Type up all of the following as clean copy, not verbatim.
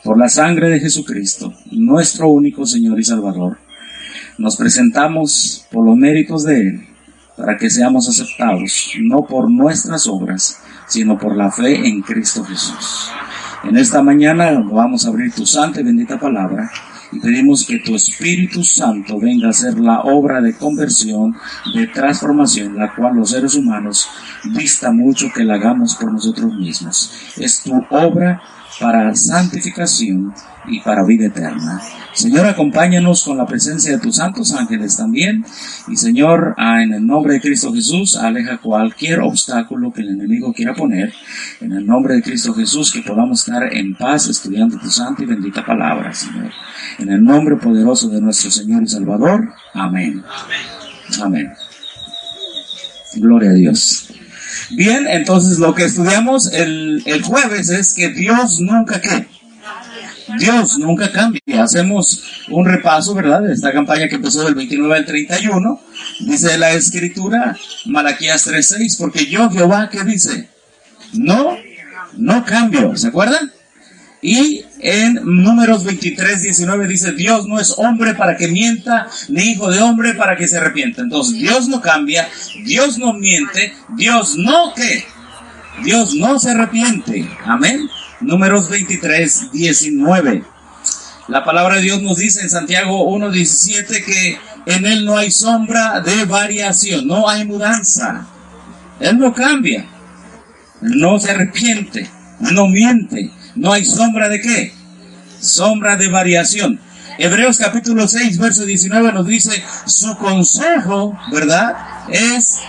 por la sangre de Jesucristo, nuestro único Señor y Salvador, nos presentamos por los méritos de Él, para que seamos aceptados, no por nuestras obras, sino por la fe en Cristo Jesús. En esta mañana vamos a abrir tu santa y bendita palabra, y pedimos que tu Espíritu Santo venga a hacer la obra de conversión, de transformación, la cual los seres humanos dista mucho que la hagamos por nosotros mismos. Es tu obra para santificación y para vida eterna. Señor, acompáñanos con la presencia de tus santos ángeles también. Y Señor, en el nombre de Cristo Jesús, aleja cualquier obstáculo que el enemigo quiera poner. En el nombre de Cristo Jesús, que podamos estar en paz estudiando tu santa y bendita palabra, Señor. En el nombre poderoso de nuestro Señor y Salvador. Amén. Amén. Gloria a Dios. Bien, entonces lo que estudiamos el jueves es que Dios nunca ¿qué? Dios nunca cambia. Hacemos un repaso, ¿verdad?, de esta campaña que empezó del 29 al 31. Dice la Escritura, Malaquías 3:6, porque yo, Jehová, ¿qué dice? No cambio. ¿Se acuerdan? Y en Números 23:19 dice, Dios no es hombre para que mienta, ni hijo de hombre para que se arrepienta. Entonces, Dios no cambia, Dios no miente, Dios no ¿qué? Dios no se arrepiente. Amén. Números 23:19. La palabra de Dios nos dice en Santiago 1:17 que en Él no hay sombra de variación, no hay mudanza. Él no cambia, no se arrepiente, no miente. No hay sombra de ¿qué? Sombra de variación. Hebreos capítulo 6, verso 19 nos dice, su consejo, ¿verdad?, es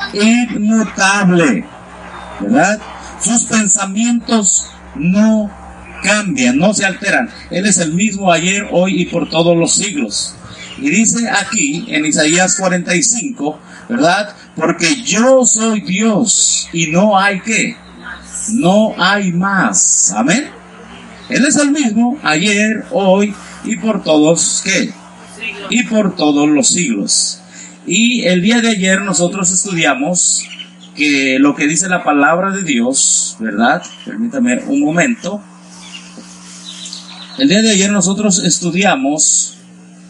inmutable, ¿verdad? Sus pensamientos no cambian, no se alteran. Él es el mismo ayer, hoy y por todos los siglos. Y dice aquí, en Isaías 45, ¿verdad? Porque yo soy Dios y no hay ¿qué? No hay más. Amén. Él es el mismo ayer, hoy y por todos ¿qué? Y por todos los siglos. Y el día de ayer nosotros estudiamos que lo que dice la palabra de Dios, ¿verdad? Permítame un momento. El día de ayer nosotros estudiamos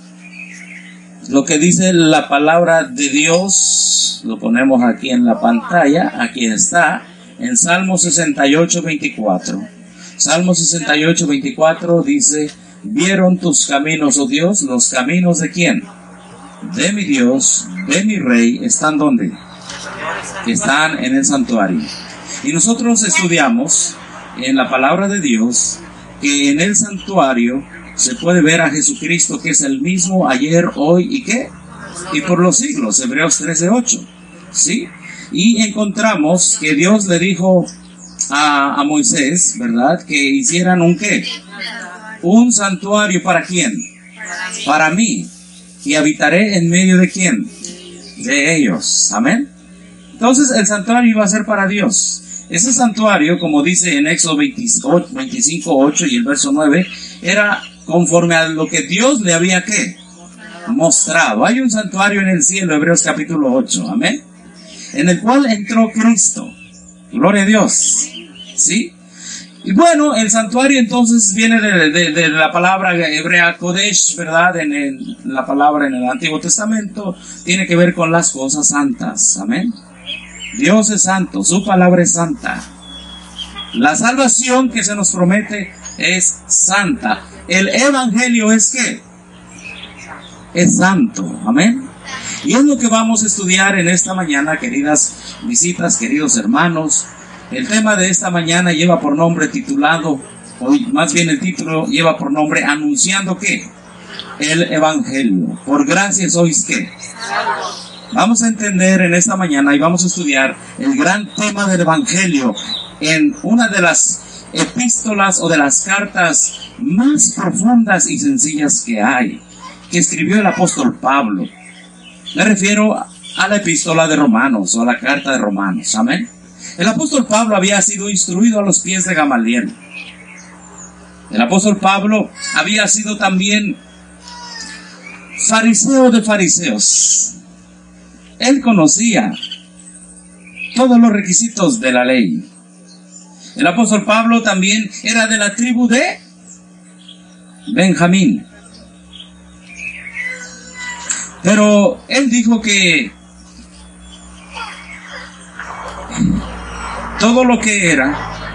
lo que dice la palabra de Dios. Lo ponemos aquí en la pantalla. Aquí está. En Salmo 68:24. Salmo 68:24 dice, ¿vieron tus caminos, oh Dios? ¿Los caminos de quién? De mi Dios, de mi Rey. ¿Están dónde? Están en el santuario. Y nosotros estudiamos en la palabra de Dios que en el santuario se puede ver a Jesucristo, que es el mismo ayer, hoy y ¿qué? Y por los siglos. Hebreos 13:8. ¿Sí? Y encontramos que Dios le dijo a Moisés, ¿verdad?, que hicieran un ¿qué? Un santuario. ¿Para quién? Para mí. Y habitaré en medio de ¿quién? De ellos. Amén. Entonces el santuario iba a ser para Dios. Ese santuario, como dice en Éxodo 25:8 y el verso 9, era conforme a lo que Dios le había ¿qué? Mostrado. Hay un santuario en el cielo, Hebreos capítulo 8. Amén. En el cual entró Cristo. Gloria a Dios. ¿Sí? Y bueno, el santuario entonces viene de la palabra hebrea Kodesh, ¿verdad? En la palabra en el Antiguo Testamento tiene que ver con las cosas santas. Amén. Dios es santo, su palabra es santa. La salvación que se nos promete es santa. El evangelio es ¿qué? Es santo. Amén. Y es lo que vamos a estudiar en esta mañana, queridas visitas, queridos hermanos. El tema de esta mañana lleva por nombre titulado, o más bien el título lleva por nombre anunciando ¿qué? El evangelio. Por gracia sois ¿qué? Vamos a entender en esta mañana y vamos a estudiar el gran tema del evangelio en una de las epístolas o de las cartas más profundas y sencillas que hay, que escribió el apóstol Pablo. Me refiero a la epístola de Romanos o a la carta de Romanos. Amén. El apóstol Pablo había sido instruido a los pies de Gamaliel. El apóstol Pablo había sido también fariseo de fariseos. Él conocía todos los requisitos de la ley. El apóstol Pablo también era de la tribu de Benjamín. Pero él dijo que todo lo que era,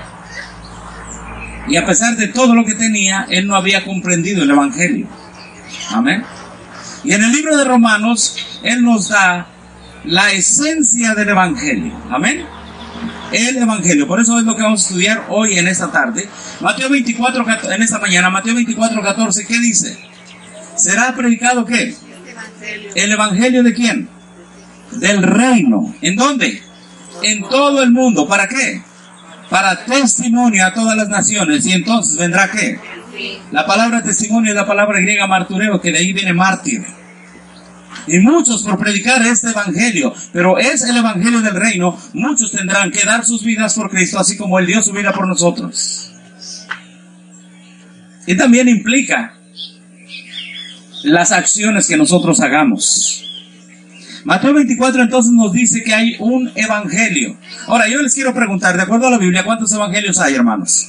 y a pesar de todo lo que tenía, él no había comprendido el Evangelio. Amén. Y en el libro de Romanos, él nos da la esencia del Evangelio. Amén. El Evangelio. Por eso es lo que vamos a estudiar hoy en esta tarde. Mateo 24, en esta mañana, Mateo 24:14, ¿qué dice? ¿Será predicado qué? ¿El Evangelio de quién? Del reino. ¿En dónde? En todo el mundo. ¿Para qué? Para testimonio a todas las naciones. Y entonces vendrá ¿qué? La palabra testimonio es la palabra griega martureo, que de ahí viene mártir. Y muchos por predicar este evangelio, pero es el evangelio del reino, muchos tendrán que dar sus vidas por Cristo, así como Él dio su vida por nosotros. Y también implica las acciones que nosotros hagamos. Mateo 24 entonces nos dice que hay un evangelio. Ahora yo les quiero preguntar, de acuerdo a la Biblia, ¿cuántos evangelios hay, hermanos?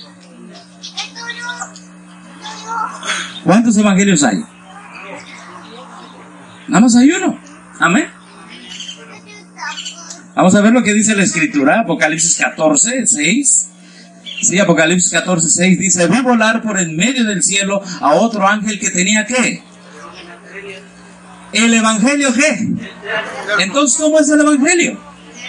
¿Cuántos evangelios hay? Nada más hay uno. Amén. Vamos a ver lo que dice la Escritura. Apocalipsis 14:6. Sí, Apocalipsis 14:6 dice: vi volar por en medio del cielo a otro ángel que tenía ¿qué? ¿El evangelio qué? Entonces, ¿cómo es el evangelio?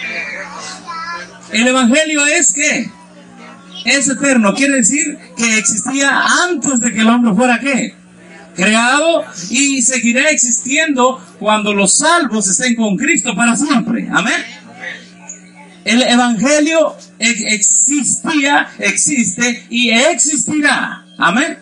El evangelio es ¿qué? Es eterno. Quiere decir que existía antes de que el hombre fuera ¿qué? Creado, y seguirá existiendo cuando los salvos estén con Cristo para siempre. Amén. El evangelio existía, existe y existirá. Amén.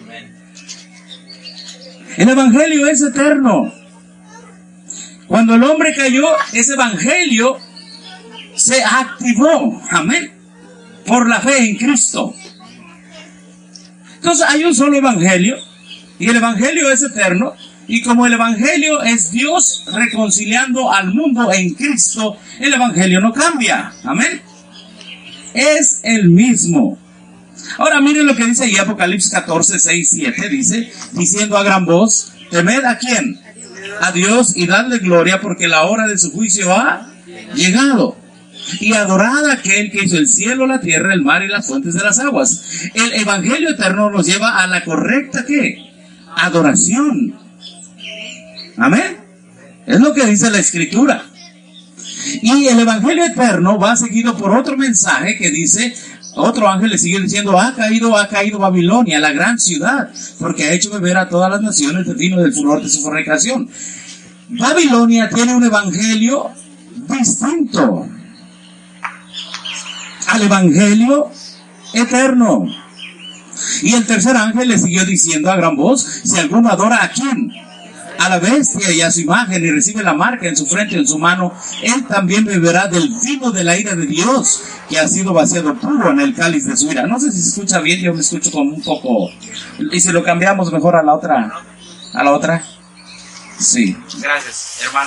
El evangelio es eterno. Cuando el hombre cayó, ese evangelio se activó. Amén. Por la fe en Cristo. Entonces hay un solo evangelio. Y el evangelio es eterno, y como el evangelio es Dios reconciliando al mundo en Cristo, el evangelio no cambia. Amén. Es el mismo. Ahora miren lo que dice ahí Apocalipsis 14:6-7, dice, diciendo a gran voz: temed ¿a quién? A Dios, y dadle gloria, porque la hora de su juicio ha llegado. Y adorad a aquel que hizo el cielo, la tierra, el mar y las fuentes de las aguas. El evangelio eterno nos lleva a la correcta ¿qué? Adoración. Amén. Es lo que dice la Escritura. Y el evangelio eterno va seguido por otro mensaje que dice, otro ángel le sigue diciendo: ha caído Babilonia, la gran ciudad, porque ha hecho beber a todas las naciones del vino del furor de su fornicación. Babilonia tiene un evangelio distinto al evangelio eterno. Y el tercer ángel le siguió diciendo a gran voz: si alguno adora ¿a quién? A la bestia y a su imagen, y recibe la marca en su frente y en su mano, él también beberá del vino de la ira de Dios, que ha sido vaciado puro en el cáliz de su ira. No sé si se escucha bien, yo me escucho como un poco. ¿Y si lo cambiamos mejor a la otra? ¿A la otra? Sí. Gracias, hermano.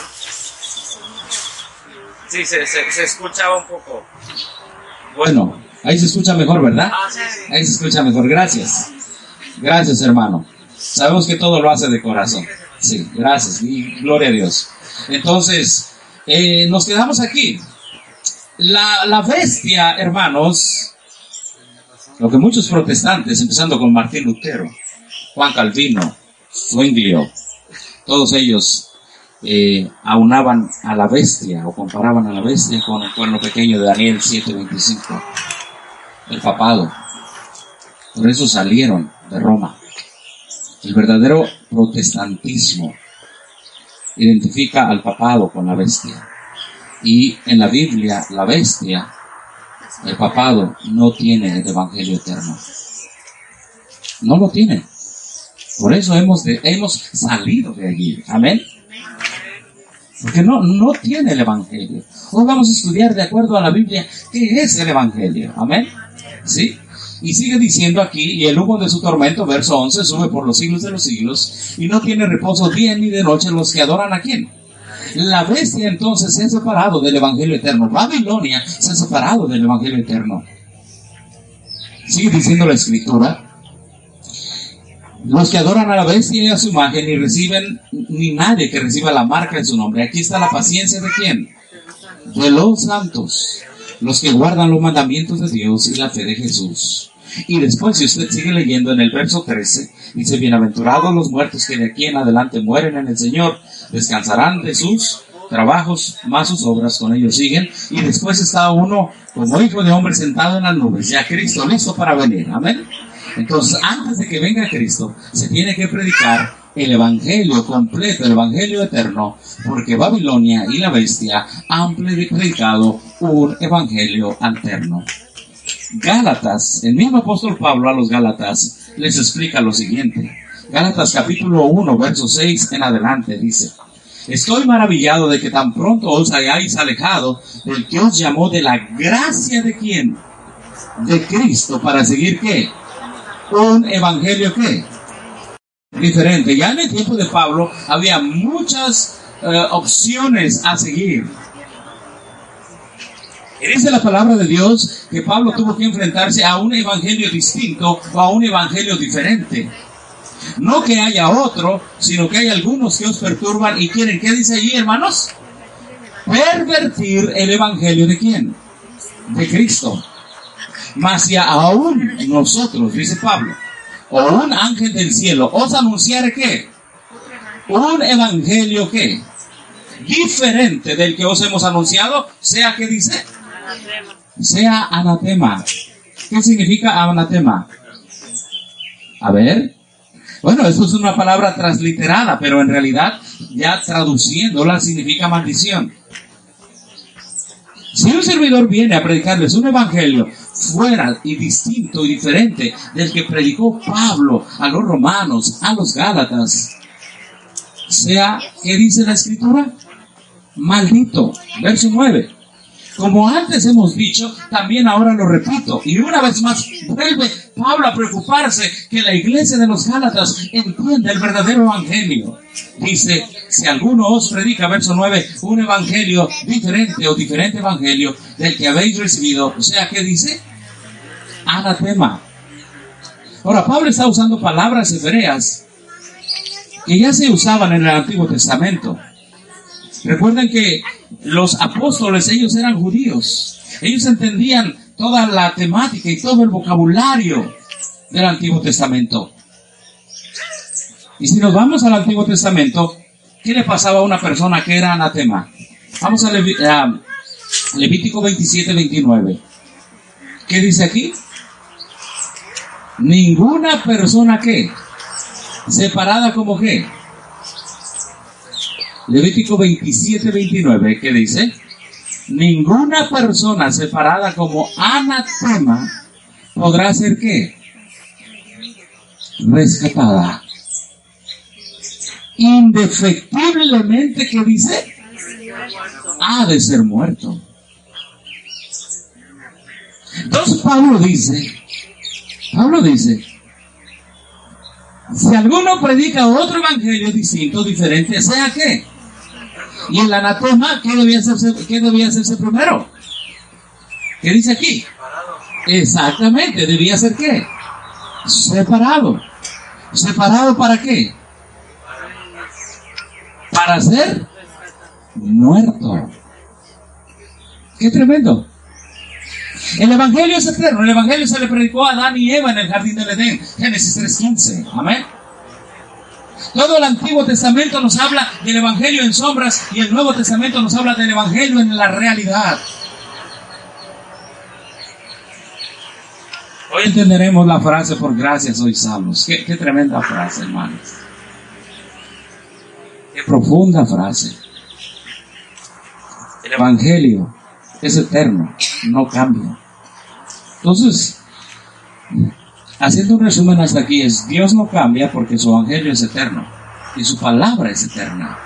Sí, se escuchaba un poco. Bueno, ahí se escucha mejor, ¿verdad? Ahí se escucha mejor, gracias. Gracias, hermano. Sabemos que todo lo hace de corazón. Sí, gracias, y gloria a Dios. Entonces, nos quedamos aquí. La bestia, hermanos, lo que muchos protestantes, empezando con Martín Lutero, Juan Calvino, Zwinglio, todos ellos aunaban a la bestia, o comparaban a la bestia con el cuerno pequeño de Daniel 7:25, el papado. Por eso salieron de Roma. El verdadero protestantismo identifica al papado con la bestia. Y en la Biblia, la bestia, el papado, no tiene el evangelio eterno. No lo tiene. Por eso hemos salido de allí. Amén. Porque no tiene el evangelio. Hoy vamos a estudiar de acuerdo a la Biblia qué es el evangelio. Amén. ¿Sí? Y sigue diciendo aquí: y el humo de su tormento, verso 11, sube por los siglos de los siglos, y no tiene reposo día ni de noche los que adoran ¿a quién? La bestia entonces se ha separado del evangelio eterno. Babilonia se ha separado del evangelio eterno. Sigue diciendo la Escritura: Los que adoran a la bestia y a su imagen, ni reciben, ni nadie que reciba la marca de su nombre. Aquí está la paciencia de ¿quién? De los santos, los que guardan los mandamientos de Dios y la fe de Jesús. Y después, si usted sigue leyendo en el verso 13, dice: bienaventurados los muertos que de aquí en adelante mueren en el Señor, descansarán de sus trabajos, más sus obras con ellos siguen. Y después está uno como hijo de hombre sentado en las nubes, ya Cristo listo para venir. Amén. Entonces, antes de que venga Cristo, se tiene que predicar el evangelio completo, el evangelio eterno, porque Babilonia y la bestia han predicado un evangelio alterno. Gálatas, el mismo apóstol Pablo a los Gálatas les explica lo siguiente. Gálatas capítulo 1, verso 6 en adelante dice: estoy maravillado de que tan pronto os hayáis alejado del que os llamó de la gracia de ¿quién? De Cristo, para seguir ¿qué? Un evangelio ¿qué? Diferente. Ya en el tiempo de Pablo había muchas opciones a seguir. Y dice la palabra de Dios que Pablo tuvo que enfrentarse a un evangelio distinto o a un evangelio diferente. No que haya otro, sino que hay algunos que os perturban y quieren, ¿qué dice allí, hermanos? Pervertir el evangelio de ¿quién? De Cristo. Mas si aún nosotros, dice Pablo, o un ángel del cielo os anunciare ¿qué? Un evangelio ¿qué? Diferente del que os hemos anunciado, sea ¿qué dice? Anatema. Sea anatema. ¿Qué significa anatema? A ver. Bueno, esto es una palabra transliterada, pero en realidad, ya traduciéndola, significa maldición. Si un servidor viene a predicarles un evangelio fuera y distinto y diferente del que predicó Pablo a los romanos, a los gálatas, sea, ¿qué dice la escritura? Maldito. Verso 9. Como antes hemos dicho, también ahora lo repito. Y una vez más vuelve Pablo a preocuparse que la iglesia de los Gálatas entienda el verdadero evangelio. Dice: si alguno os predica, verso 9, un evangelio diferente o diferente evangelio del que habéis recibido, o sea, ¿qué dice? Anatema. Ahora, Pablo está usando palabras hebreas que ya se usaban en el Antiguo Testamento. Recuerden que los apóstoles, ellos eran judíos. Ellos entendían toda la temática y todo el vocabulario del Antiguo Testamento. Y si nos vamos al Antiguo Testamento, ¿qué le pasaba a una persona que era anatema? Vamos a Levítico 27, 29. ¿Qué dice aquí? Ninguna persona ¿qué? Separada como ¿qué? Levítico 27, 29, ¿qué dice? Ninguna persona separada como anatema podrá ser ¿qué? Rescatada. Indefectiblemente, ¿qué dice? Ha de ser muerto. Entonces Pablo dice, si alguno predica otro evangelio distinto, diferente, ¿sea qué? Y el anatema, ¿qué debía hacerse primero? ¿Qué dice aquí? Exactamente, debía ser ¿qué? Separado. ¿Separado para qué? Para ser muerto. ¡Qué tremendo! El evangelio es eterno. El evangelio se le predicó a Adán y Eva en el jardín del Edén. Génesis 3:15. Amén. Todo el Antiguo Testamento nos habla del evangelio en sombras y el Nuevo Testamento nos habla del evangelio en la realidad. Hoy entenderemos la frase por gracia sois salvos. Qué tremenda frase, hermanos. Qué profunda frase. El evangelio es eterno, no cambia. Entonces, haciendo un resumen hasta aquí, es: Dios no cambia porque su evangelio es eterno y su palabra es eterna.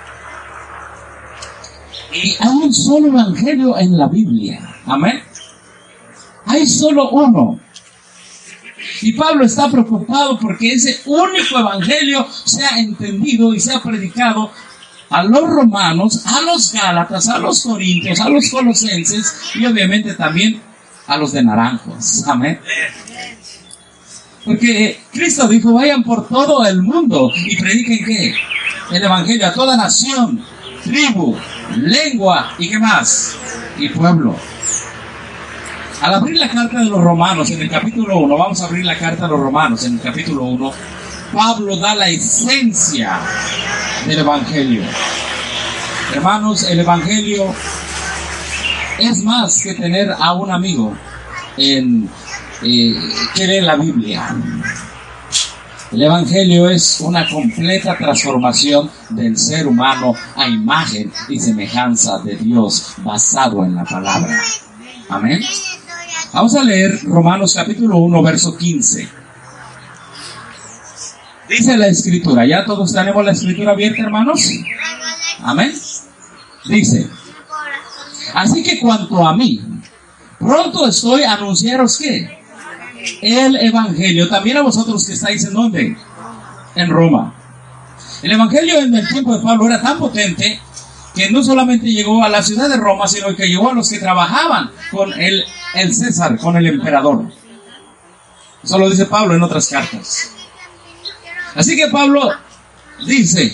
Y hay un solo evangelio en la Biblia. Amén. Hay solo uno. Y Pablo está preocupado porque ese único evangelio sea entendido y sea predicado a los romanos, a los gálatas, a los corintios, a los colosenses y obviamente también a los de naranjos. Amén. Porque Cristo dijo, vayan por todo el mundo y prediquen ¿qué? El evangelio a toda nación, tribu, lengua y ¿qué más? Y pueblo. Al abrir la carta de los Romanos en el capítulo 1, vamos a abrir la carta de los Romanos en el capítulo 1, Pablo da la esencia del evangelio. Hermanos, el evangelio es más que tener a un amigo que lee la Biblia. El evangelio es una completa transformación del ser humano a imagen y semejanza de Dios basado en la palabra. Amén. Vamos a leer Romanos capítulo 1, verso 15. Dice la escritura, ¿ya todos tenemos la escritura abierta, hermanos? Amén. Dice, así que cuanto a mí, pronto estoy a anunciaros ¿qué? El evangelio, también a vosotros que estáis ¿en dónde? En Roma. El evangelio en el tiempo de Pablo era tan potente que no solamente llegó a la ciudad de Roma, sino que llegó a los que trabajaban con el César, con el emperador. Eso lo dice Pablo en otras cartas. Así que Pablo dice,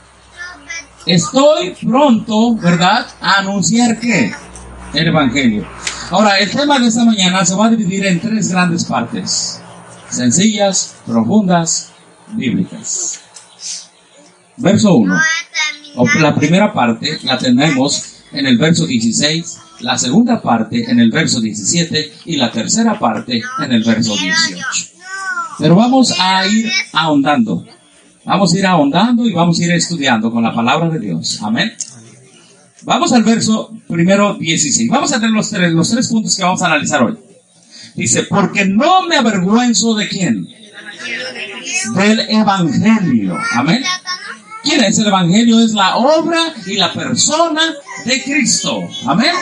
estoy pronto, ¿verdad?, a anunciar ¿qué? El evangelio. Ahora, el tema de esta mañana se va a dividir en 3 grandes partes. Sencillas, profundas, bíblicas. Verso 1. La primera parte la tenemos en el verso 16, la segunda parte en el verso 17 y la tercera parte en el verso 18. Pero vamos a ir ahondando. Vamos a ir ahondando y vamos a ir estudiando con la palabra de Dios. Amén. Vamos al verso primero 16. Vamos a tener los tres puntos que vamos a analizar hoy. Dice, porque no me avergüenzo de ¿quién? Del evangelio. Amén. ¿Quién es el evangelio? Es la obra y la persona de Cristo. Amén.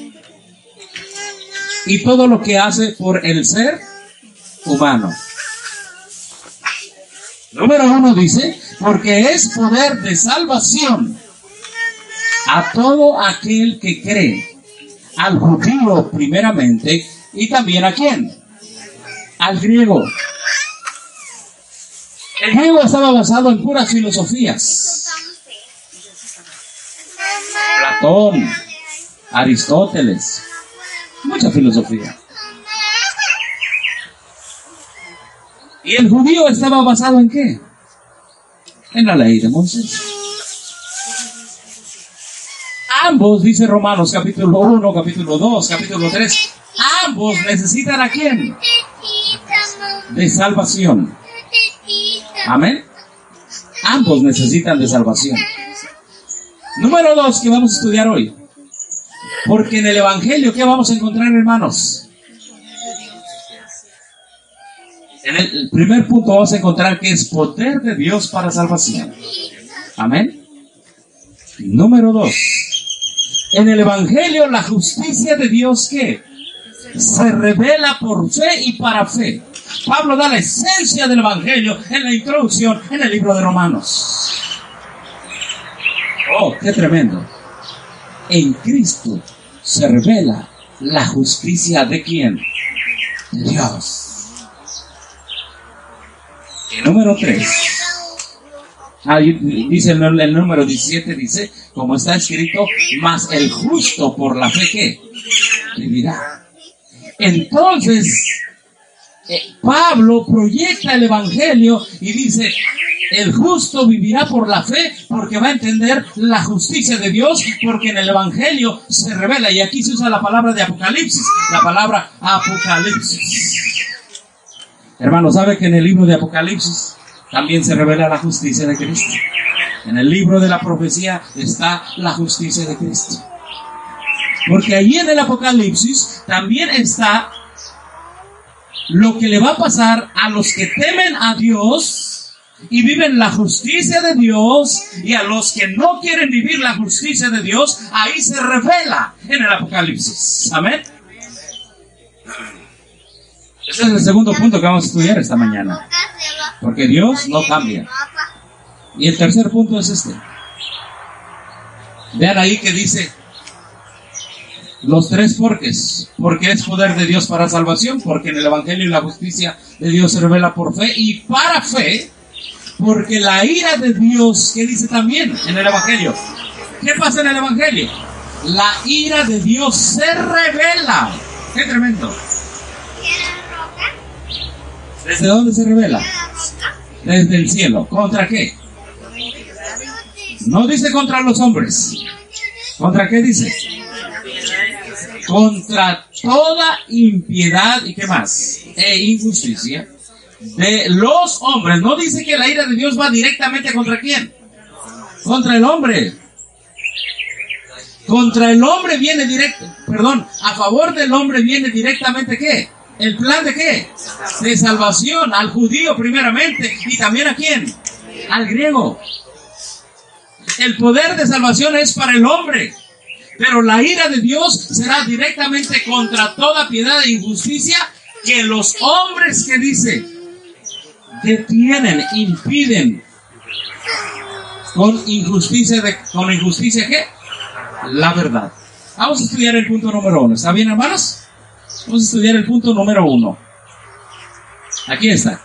Y todo lo que hace por el ser humano. Número 1 dice, porque es poder de salvación a todo aquel que cree, al judío primeramente, y también ¿a quién? Al griego. El griego estaba basado en puras filosofías. Platón, Aristóteles, mucha filosofía. ¿Y el judío estaba basado en qué? En la ley de Moisés. Ambos, dice Romanos capítulo 1, capítulo 2, capítulo 3, ambos necesitan ¿a quién? De salvación. Amén. Ambos necesitan de salvación. Número 2 que vamos a estudiar hoy. Porque en el evangelio, ¿qué vamos a encontrar, hermanos? En el primer punto vamos a encontrar que es poder de Dios para salvación. Amén. Número 2. En el evangelio la justicia de Dios ¿qué? Se revela por fe y para fe. Pablo da la esencia del evangelio en la introducción en el libro de Romanos. Oh, qué tremendo. En Cristo se revela la justicia de ¿quién? De Dios. Y número 3. Dice el número 17, dice, como está escrito, mas el justo por la fe ¿qué? Vivirá. Entonces, Pablo proyecta el evangelio y dice, el justo vivirá por la fe porque va a entender la justicia de Dios, porque en el evangelio se revela, y aquí se usa la palabra de Apocalipsis, la palabra Apocalipsis. Hermano, ¿sabe que en el libro de Apocalipsis también se revela la justicia de Cristo? En el libro de la profecía está la justicia de Cristo. Porque allí en el Apocalipsis también está lo que le va a pasar a los que temen a Dios y viven la justicia de Dios, y a los que no quieren vivir la justicia de Dios, ahí se revela en el Apocalipsis. Amén. Ese es el segundo punto que vamos a estudiar esta mañana. Porque Dios no cambia. Y el tercer punto es este. Vean ahí que dice, Los tres porqués. Porque es poder de Dios para salvación, porque en el Evangelio y la justicia de Dios se revela por fe y para fe, porque la ira de Dios, ¿qué dice también en el Evangelio? ¿Qué pasa en el Evangelio? La ira de Dios se revela. ¡Qué tremendo! ¿Desde dónde se revela? Desde el cielo. ¿Contra qué? No dice contra los hombres. ¿Contra qué dice? Contra toda impiedad y qué más, e injusticia de los hombres. No dice que la ira de Dios va directamente contra quién. Contra el hombre. Contra el hombre viene directo, perdón, a favor del hombre viene directamente ¿qué? ¿El plan de qué? De salvación al judío primeramente y también ¿a quién? Al griego. El poder de salvación es para el hombre, pero la ira de Dios será directamente contra toda piedad e injusticia que los hombres, que dice, detienen, impiden con injusticia ¿qué? La verdad. Vamos a estudiar el punto número 1. ¿Está bien, hermanos? Vamos a estudiar el punto número 1. Aquí está.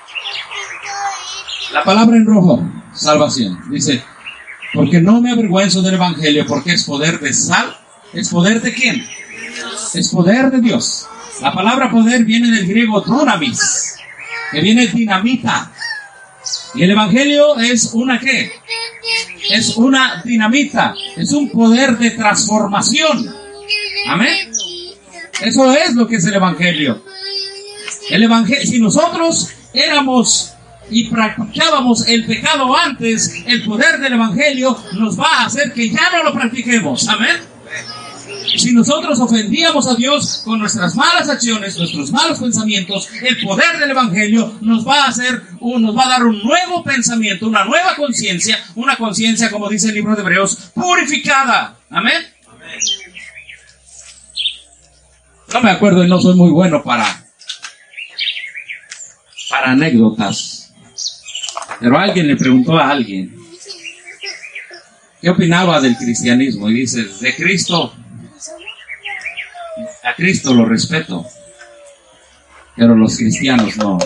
La palabra en rojo, salvación. Dice, porque no me avergüenzo del Evangelio, porque es poder de ¿Es poder de quién? Es poder de Dios. La palabra poder viene del griego dunamis, que viene dinamita. Y el Evangelio es una ¿qué? Es una dinamita, es un poder de transformación. Amén. Eso es lo que es el Evangelio. El Evangelio, si nosotros éramos y practicábamos el pecado antes, el poder del Evangelio nos va a hacer que ya no lo practiquemos. Amén. Si nosotros ofendíamos a Dios con nuestras malas acciones, nuestros malos pensamientos, el poder del Evangelio nos va a dar un nuevo pensamiento, una nueva conciencia, una conciencia, como dice el libro de Hebreos, purificada. Amén. No me acuerdo y no soy muy bueno para anécdotas, pero alguien le preguntó a alguien qué opinaba del cristianismo y dice, de Cristo, a Cristo lo respeto, pero los cristianos no.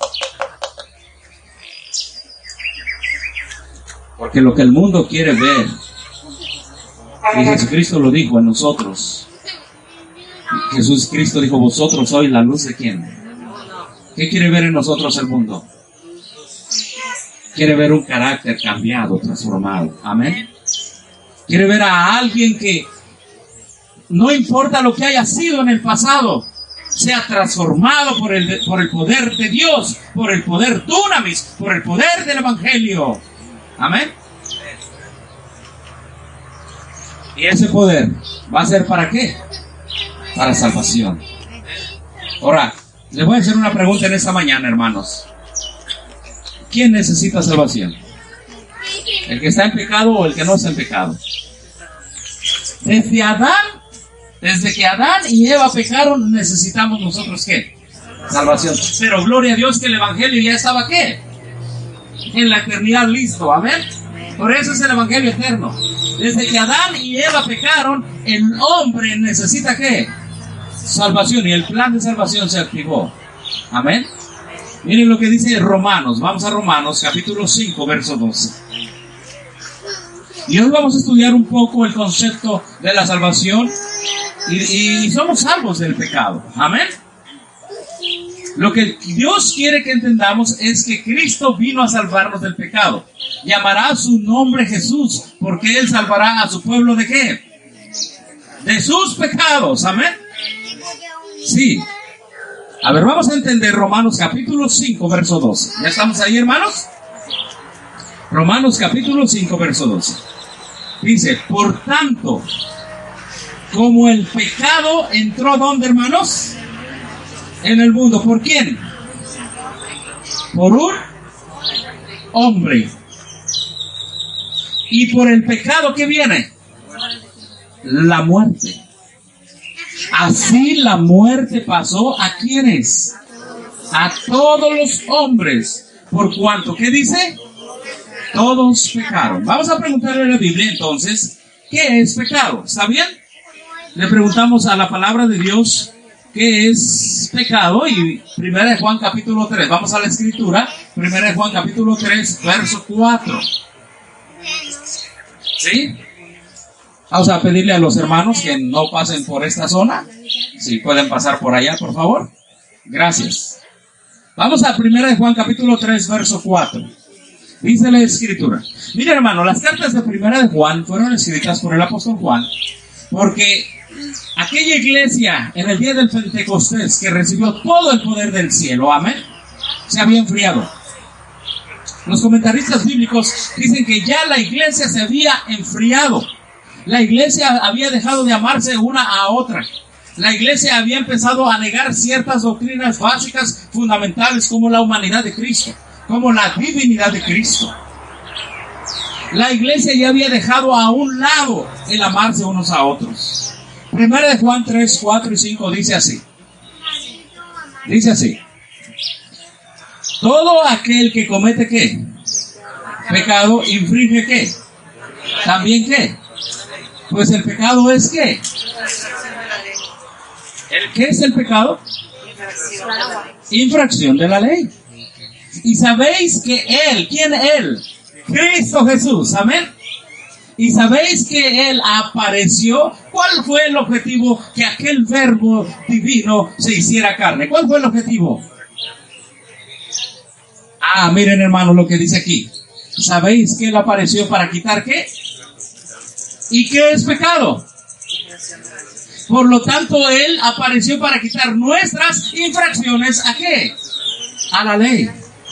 Porque lo que el mundo quiere ver, y Jesucristo lo dijo en nosotros, Jesucristo dijo, vosotros sois la luz de quién. ¿Qué quiere ver en nosotros el mundo? Quiere ver un carácter cambiado, transformado. Amén. Quiere ver a alguien que no importa lo que haya sido en el pasado, sea transformado por el poder de Dios, por el poder dunamis, por el poder del Evangelio. Amén. Y ese poder va a ser ¿para qué? Para salvación. Ahora, les voy a hacer una pregunta en esta mañana, hermanos. ¿Quién necesita salvación? ¿El que está en pecado o el que no está en pecado? Desde que Adán y Eva pecaron, necesitamos nosotros ¿qué? Salvación. Pero gloria a Dios que el Evangelio ya estaba ¿qué? En la eternidad listo. Amén. Por eso es el Evangelio eterno. Desde que Adán y Eva pecaron, el hombre necesita ¿qué? Salvación, y el plan de salvación se activó. Amén. Miren lo que dice Romanos. Vamos a Romanos capítulo 5 verso 12. Y hoy vamos a estudiar un poco el concepto de la salvación y somos salvos del pecado. Amén. Lo que Dios quiere que entendamos es que Cristo vino a salvarnos del pecado. Llamará su nombre Jesús, porque Él salvará a su pueblo ¿de qué? De sus pecados. Amén. Sí. A ver, vamos a entender Romanos capítulo 5, verso 12. ¿Ya estamos ahí, hermanos? Romanos capítulo 5, verso 12. Dice, por tanto, como el pecado entró, ¿dónde, hermanos? En el mundo. ¿Por quién? Por un hombre. Y por el pecado, ¿qué viene? La muerte. Así la muerte pasó ¿a quiénes? A todos los hombres. Por cuanto, ¿qué dice? Todos pecaron. Vamos a preguntarle a la Biblia entonces, ¿qué es pecado? ¿Está bien? le preguntamos a la palabra de Dios qué es pecado, y 1 Juan capítulo 3, vamos a la escritura, 1 Juan capítulo 3, verso 4. ¿Sí? Vamos a pedirle a los hermanos que no pasen por esta zona. Si pueden pasar por allá, por favor. Gracias. Vamos a 1 Juan capítulo 3, verso 4. Dice la escritura. Mira, hermano, las cartas de 1 Juan fueron escritas por el apóstol Juan, porque aquella iglesia en el día del Pentecostés, que recibió todo el poder del cielo, amén, se había enfriado. Los comentaristas bíblicos dicen que ya la iglesia se había enfriado. La iglesia había dejado de amarse una a otra. La iglesia había empezado a negar ciertas doctrinas básicas, fundamentales, como la humanidad de Cristo, como la divinidad de Cristo. La iglesia ya había dejado a un lado el amarse unos a otros. 1 Juan 3, 4 y 5 dice así. Dice así. Todo aquel que comete ¿qué? Pecado, infringe ¿qué? ¿También qué? Pues el pecado es ¿qué? ¿Qué es el pecado? Infracción de la ley. Y sabéis que Él, ¿quién Él? Cristo Jesús, amén. Y sabéis que Él apareció. ¿Cuál fue el objetivo? Que aquel verbo divino se hiciera carne. ¿Cuál fue el objetivo? Miren, hermanos, lo que dice aquí. ¿Sabéis que Él apareció para quitar qué? ¿Y qué es pecado? Por lo tanto, Él apareció para quitar nuestras infracciones. ¿A qué? A la ley.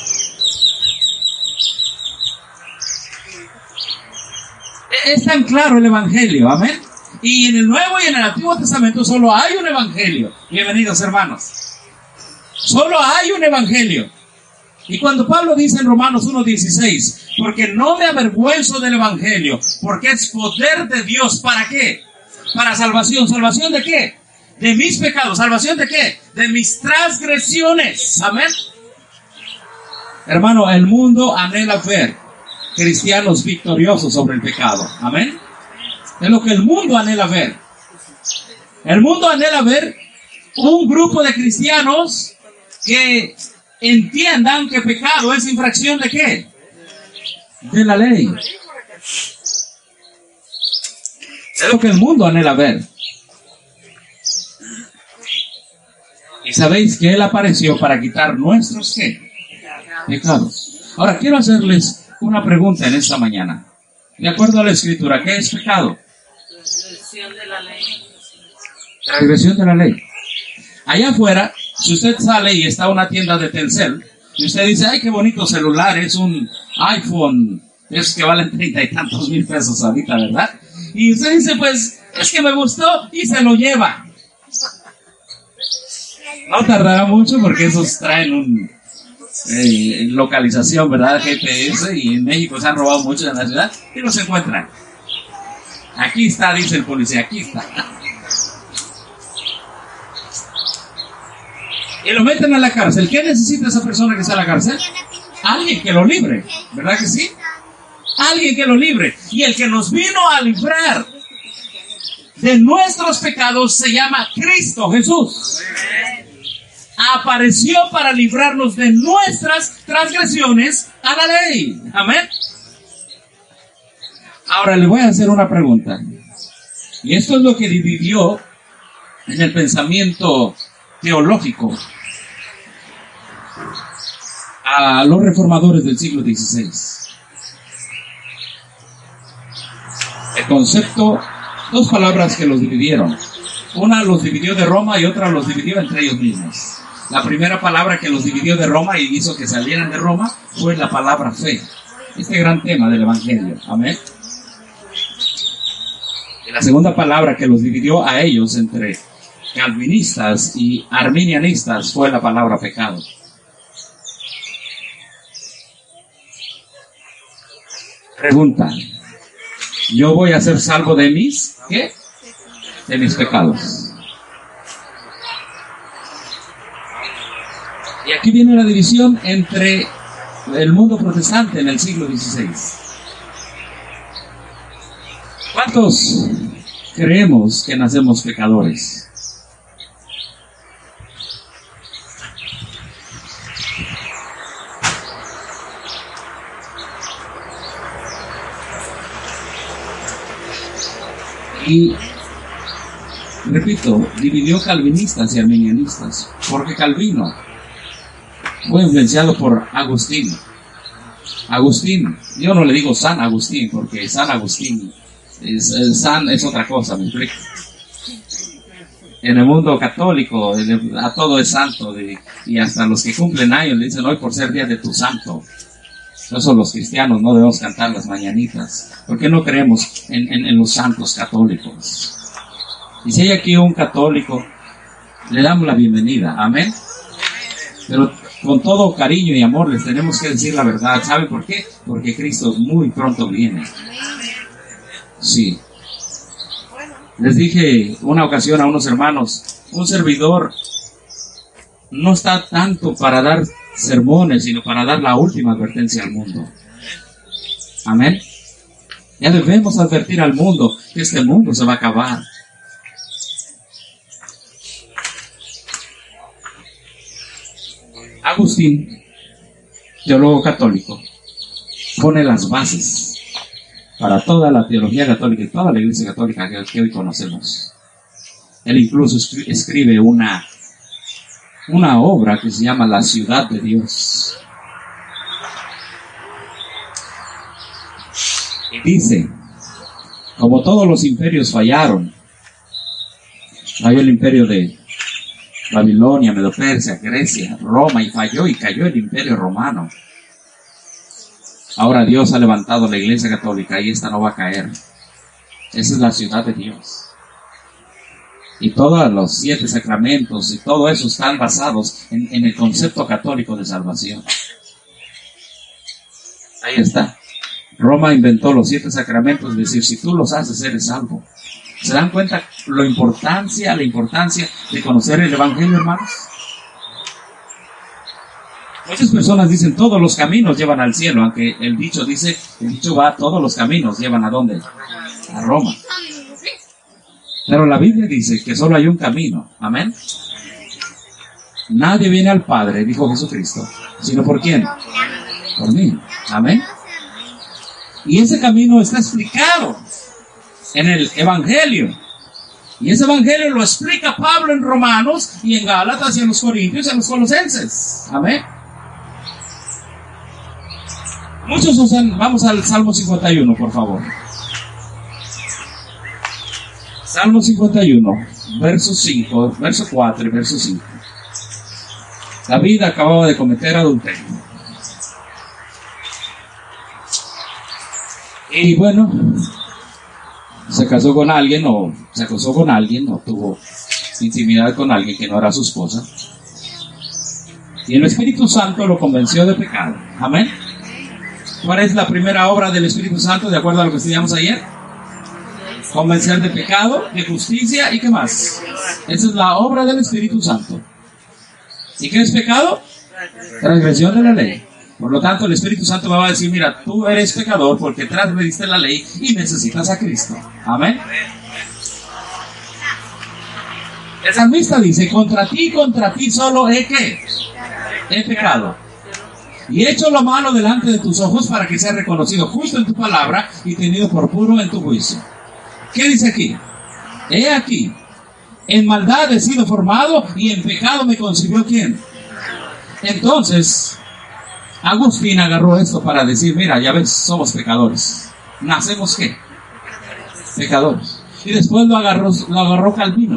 Es tan claro el Evangelio, amén. Y en el Nuevo y en el Antiguo Testamento solo hay un Evangelio. Bienvenidos, hermanos. Solo hay un Evangelio. Y cuando Pablo dice en Romanos 1:16, porque no me avergüenzo del Evangelio, porque es poder de Dios, ¿para qué? Para salvación. ¿Salvación de qué? De mis pecados. ¿Salvación de qué? De mis transgresiones. Amén. Hermano, el mundo anhela ver cristianos victoriosos sobre el pecado. Amén. Es lo que el mundo anhela ver. El mundo anhela ver un grupo de cristianos que entiendan que pecado es infracción de qué? De la ley. Es lo que el mundo anhela ver. Y sabéis que Él apareció para quitar nuestros ¿qué? Pecados. Ahora quiero hacerles una pregunta en esta mañana. De acuerdo a la Escritura, ¿qué es pecado? Transgresión de la ley. Transgresión de la ley. Allá afuera, si usted sale y está en una tienda de Telcel, y usted dice, ay, qué bonito celular, es un iPhone, es que valen 30 y tantos mil pesos ahorita, ¿verdad? Y usted dice, pues, es que me gustó, y se lo lleva. No tardará mucho porque esos traen localización, ¿verdad? GPS, y en México se han robado mucho en la ciudad, y los encuentran. Aquí está, dice el policía, aquí está. Y lo meten a la cárcel. ¿Qué necesita esa persona que está en la cárcel? Alguien que lo libre, ¿verdad que sí? Alguien que lo libre. Y el que nos vino a librar de nuestros pecados se llama Cristo Jesús. Apareció para librarnos de nuestras transgresiones a la ley. Amén. Ahora le voy a hacer una pregunta. Y esto es lo que dividió en el pensamiento teológico a los reformadores del siglo XVI. El concepto, dos palabras que los dividieron. Una los dividió de Roma y otra los dividió entre ellos mismos. La primera palabra que los dividió de Roma y hizo que salieran de Roma fue la palabra fe. Este gran tema del Evangelio. Amén. Y la segunda palabra que los dividió a ellos entre calvinistas y arminianistas fue la palabra pecado. Pregunta: ¿yo voy a ser salvo de mis qué? De mis pecados. Y aquí viene la división entre el mundo protestante en el siglo XVI. ¿Cuántos creemos que nacemos pecadores. Y repito, dividió calvinistas y arminianistas, porque Calvino fue influenciado por Agustín. Agustín, yo no le digo San Agustín, porque San Agustín San es otra cosa, me explico. En el mundo católico, a todo es santo, y hasta los que cumplen años le dicen hoy por ser día de tu santo. Por eso los cristianos no debemos cantar las mañanitas. ¿Por qué no creemos en los santos católicos? Y si hay aquí un católico, le damos la bienvenida, amén. Pero con todo cariño y amor les tenemos que decir la verdad. ¿Sabe por qué? Porque Cristo muy pronto viene. Sí. Les dije una ocasión a unos hermanos, un servidor no está tanto para dar sermones, sino para dar la última advertencia al mundo. Amén. Ya debemos advertir al mundo que este mundo se va a acabar. Agustín, teólogo católico, pone las bases para toda la teología católica y toda la iglesia católica que hoy conocemos. Él incluso escribe una obra que se llama La Ciudad de Dios. Y dice, como todos los imperios fallaron, falló el imperio de Babilonia, Medo-Persia, Grecia, Roma, y falló y cayó el imperio romano. Ahora Dios ha levantado la iglesia católica y esta no va a caer. Esa es la ciudad de Dios. Y todos los 7 sacramentos y todo eso están basados en el concepto católico de salvación. Ahí está. Roma inventó los 7 sacramentos, es decir, si tú los haces, eres salvo. ¿Se dan cuenta la importancia de conocer el Evangelio, hermanos? Muchas personas dicen, todos los caminos llevan al cielo, aunque el dicho va, todos los caminos llevan ¿a dónde? A Roma. Pero la Biblia dice que solo hay un camino, amén. Nadie viene al Padre, dijo Jesucristo, sino ¿por quién? Por mí, amén. Y ese camino está explicado en el Evangelio. Y ese Evangelio lo explica Pablo en Romanos y en Gálatas y en los Corintios y en los Colosenses, amén. Muchos usan, vamos al Salmo 51, por favor. Salmo 51, verso 5, verso 4 y verso 5. David acababa de cometer adulterio. Y bueno, se casó con alguien o se acostó con alguien o tuvo intimidad con alguien que no era su esposa. Y el Espíritu Santo lo convenció de pecado. Amén. ¿Cuál es la primera obra del Espíritu Santo de acuerdo a lo que estudiamos ayer? Convencer de pecado, de justicia y ¿qué más? Esa es la obra del Espíritu Santo. ¿Y qué es pecado? Transgresión de la ley. Por lo tanto, el Espíritu Santo me va a decir, mira, tú eres pecador porque transgrediste la ley y necesitas a Cristo. Amén. El salmista dice, contra ti solo he pecado. Y he hecho lo malo delante de tus ojos para que sea reconocido justo en tu palabra y tenido por puro en tu juicio. ¿Qué dice aquí? He aquí, en maldad he sido formado y en pecado me concibió ¿quién? Entonces, Agustín agarró esto para decir, mira, ya ves, somos pecadores. ¿Nacemos qué? Pecadores. Y después lo agarró Calvino.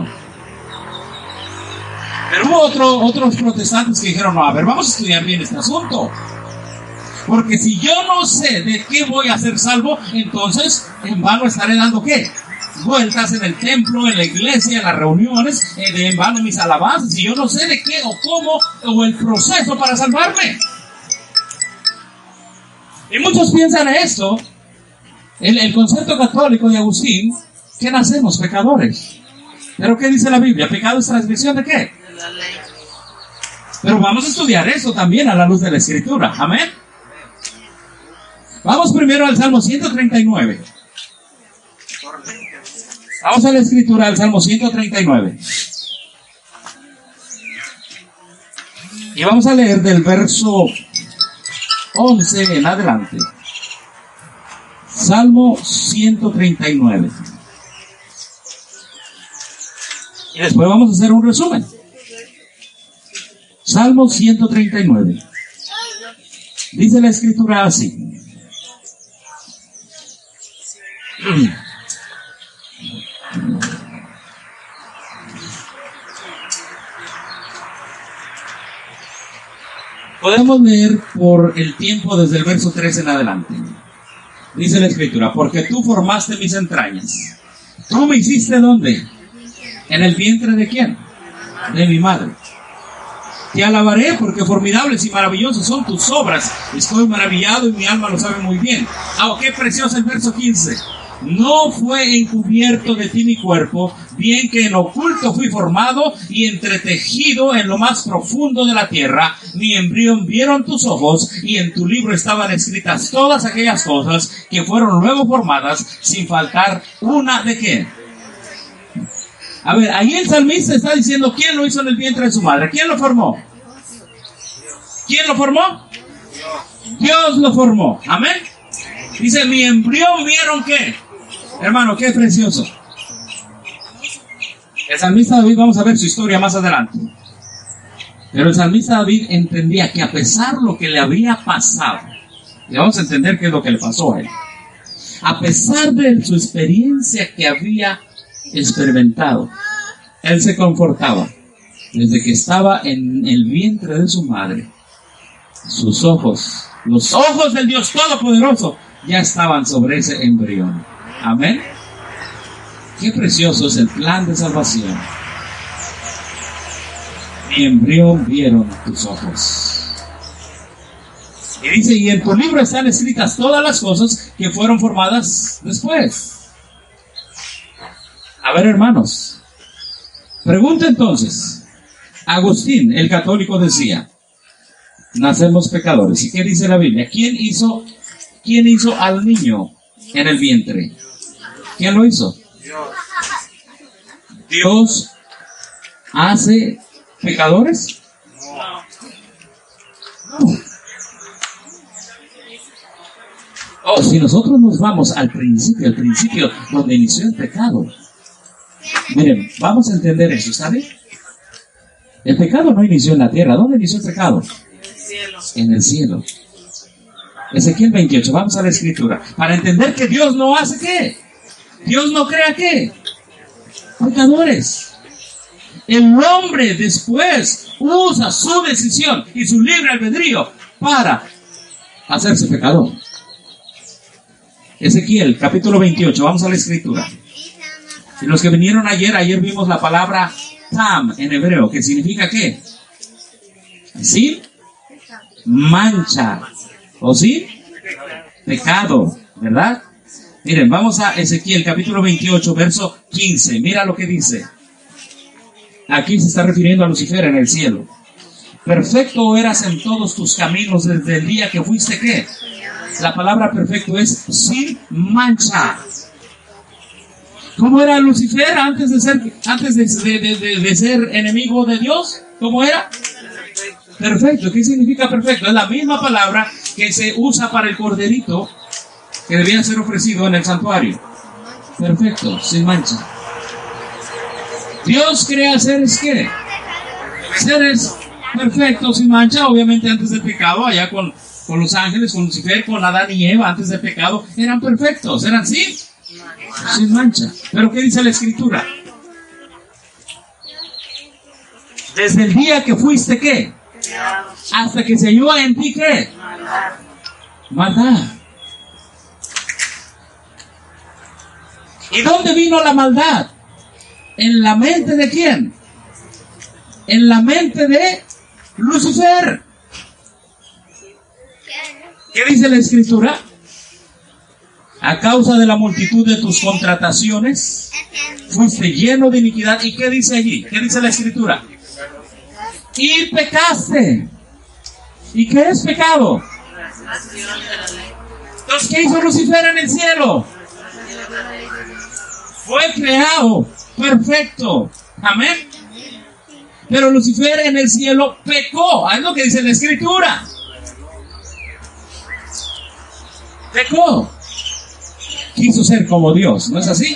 Pero hubo otros protestantes que dijeron, no, a ver, vamos a estudiar bien este asunto. Porque si yo no sé de qué voy a ser salvo, entonces en vano estaré dando ¿qué? Vueltas en el templo, en la iglesia, en las reuniones, en vano mis alabanzas. Si yo no sé de qué o cómo o el proceso para salvarme. Y muchos piensan esto, el concepto católico de Agustín, que nacemos pecadores. Pero ¿qué dice la Biblia? ¿Pecado es transgresión de qué? La ley. Pero vamos a estudiar eso también a la luz de la Escritura. Amén. Vamos primero al Salmo 139. Vamos a la escritura del Salmo 139. Y vamos a leer del verso 11 en adelante. Salmo 139. Y después vamos a hacer un resumen. Salmo 139. Dice la escritura así. Podemos leer por el tiempo desde el verso 3 en adelante. Dice la escritura, porque tú formaste mis entrañas. ¿Tú me hiciste dónde? ¿En el vientre de quién? De mi madre. Te alabaré porque formidables y maravillosas son tus obras. Estoy maravillado y mi alma lo sabe muy bien. Qué precioso el verso 15. No fue encubierto de ti mi cuerpo, bien que en oculto fui formado y entretejido en lo más profundo de la tierra. Mi embrión vieron tus ojos, y en tu libro estaban escritas todas aquellas cosas que fueron luego formadas, sin faltar una de qué. A ver, ahí el salmista está diciendo quién lo hizo en el vientre de su madre. ¿Quién lo formó? ¿Quién lo formó? Dios lo formó. Amén. Dice, mi embrión vieron qué. Hermano, qué precioso. El salmista David, vamos a ver su historia más adelante. Pero el salmista David entendía que a pesar de lo que le había pasado, y vamos a entender qué es lo que le pasó a él, a pesar de su experiencia que había experimentado, él se confortaba. Desde que estaba en el vientre de su madre, sus ojos, los ojos del Dios Todopoderoso, ya estaban sobre ese embrión. Amén. Qué precioso es el plan de salvación. Mi embrión vieron tus ojos. Y dice, y en tu libro están escritas todas las cosas que fueron formadas después. A ver, hermanos, pregunta entonces. Agustín, el católico, decía, nacemos pecadores. ¿Y qué dice la Biblia? ¿Quién hizo al niño en el vientre? ¿Quién lo hizo? ¿Dios hace pecadores? No. Si nosotros nos vamos al principio donde inició el pecado. Miren, vamos a entender eso, ¿sabe? El pecado no inició en la tierra. ¿Dónde inició el pecado? En el cielo. Ezequiel 28, vamos a la escritura. Para entender que Dios no hace ¿qué? Dios no crea ¿qué? Pecadores. El hombre después usa su decisión y su libre albedrío para hacerse pecador. Ezequiel capítulo 28, vamos a la escritura. Y los que vinieron ayer vimos la palabra tam en hebreo, que significa ¿qué? ¿Sí? Mancha. ¿O sí? Pecado, ¿verdad? Miren, vamos a Ezequiel capítulo 28, verso 15. Mira lo que dice. Aquí se está refiriendo a Lucifer en el cielo. Perfecto eras en todos tus caminos desde el día que fuiste ¿qué? La palabra perfecto es sin mancha. ¿Cómo era Lucifer antes de ser enemigo de Dios? ¿Cómo era? Perfecto. ¿Qué significa perfecto? Es la misma palabra que se usa para el corderito que debía ser ofrecido en el santuario. Perfecto, sin mancha. Dios crea seres ¿qué? Seres perfectos, sin mancha. Obviamente antes del pecado, allá con los ángeles, con Lucifer, con Adán y Eva, antes del pecado, eran perfectos, eran sin mancha. Pero ¿qué dice la escritura? Desde el día que fuiste ¿qué? Hasta que se halló en ti ¿qué? Maldad. ¿Y dónde vino la maldad? ¿En la mente de quién? En la mente de Lucifer. ¿Qué dice la escritura? A causa de la multitud de tus contrataciones, fuiste lleno de iniquidad. ¿Y qué dice allí? ¿Qué dice la escritura? Y pecaste. ¿Y qué es pecado? Entonces, ¿qué hizo Lucifer en el cielo? Fue creado perfecto. Amén. Pero Lucifer en el cielo pecó. Es lo que dice la Escritura. Pecó. Quiso ser como Dios. ¿No es así?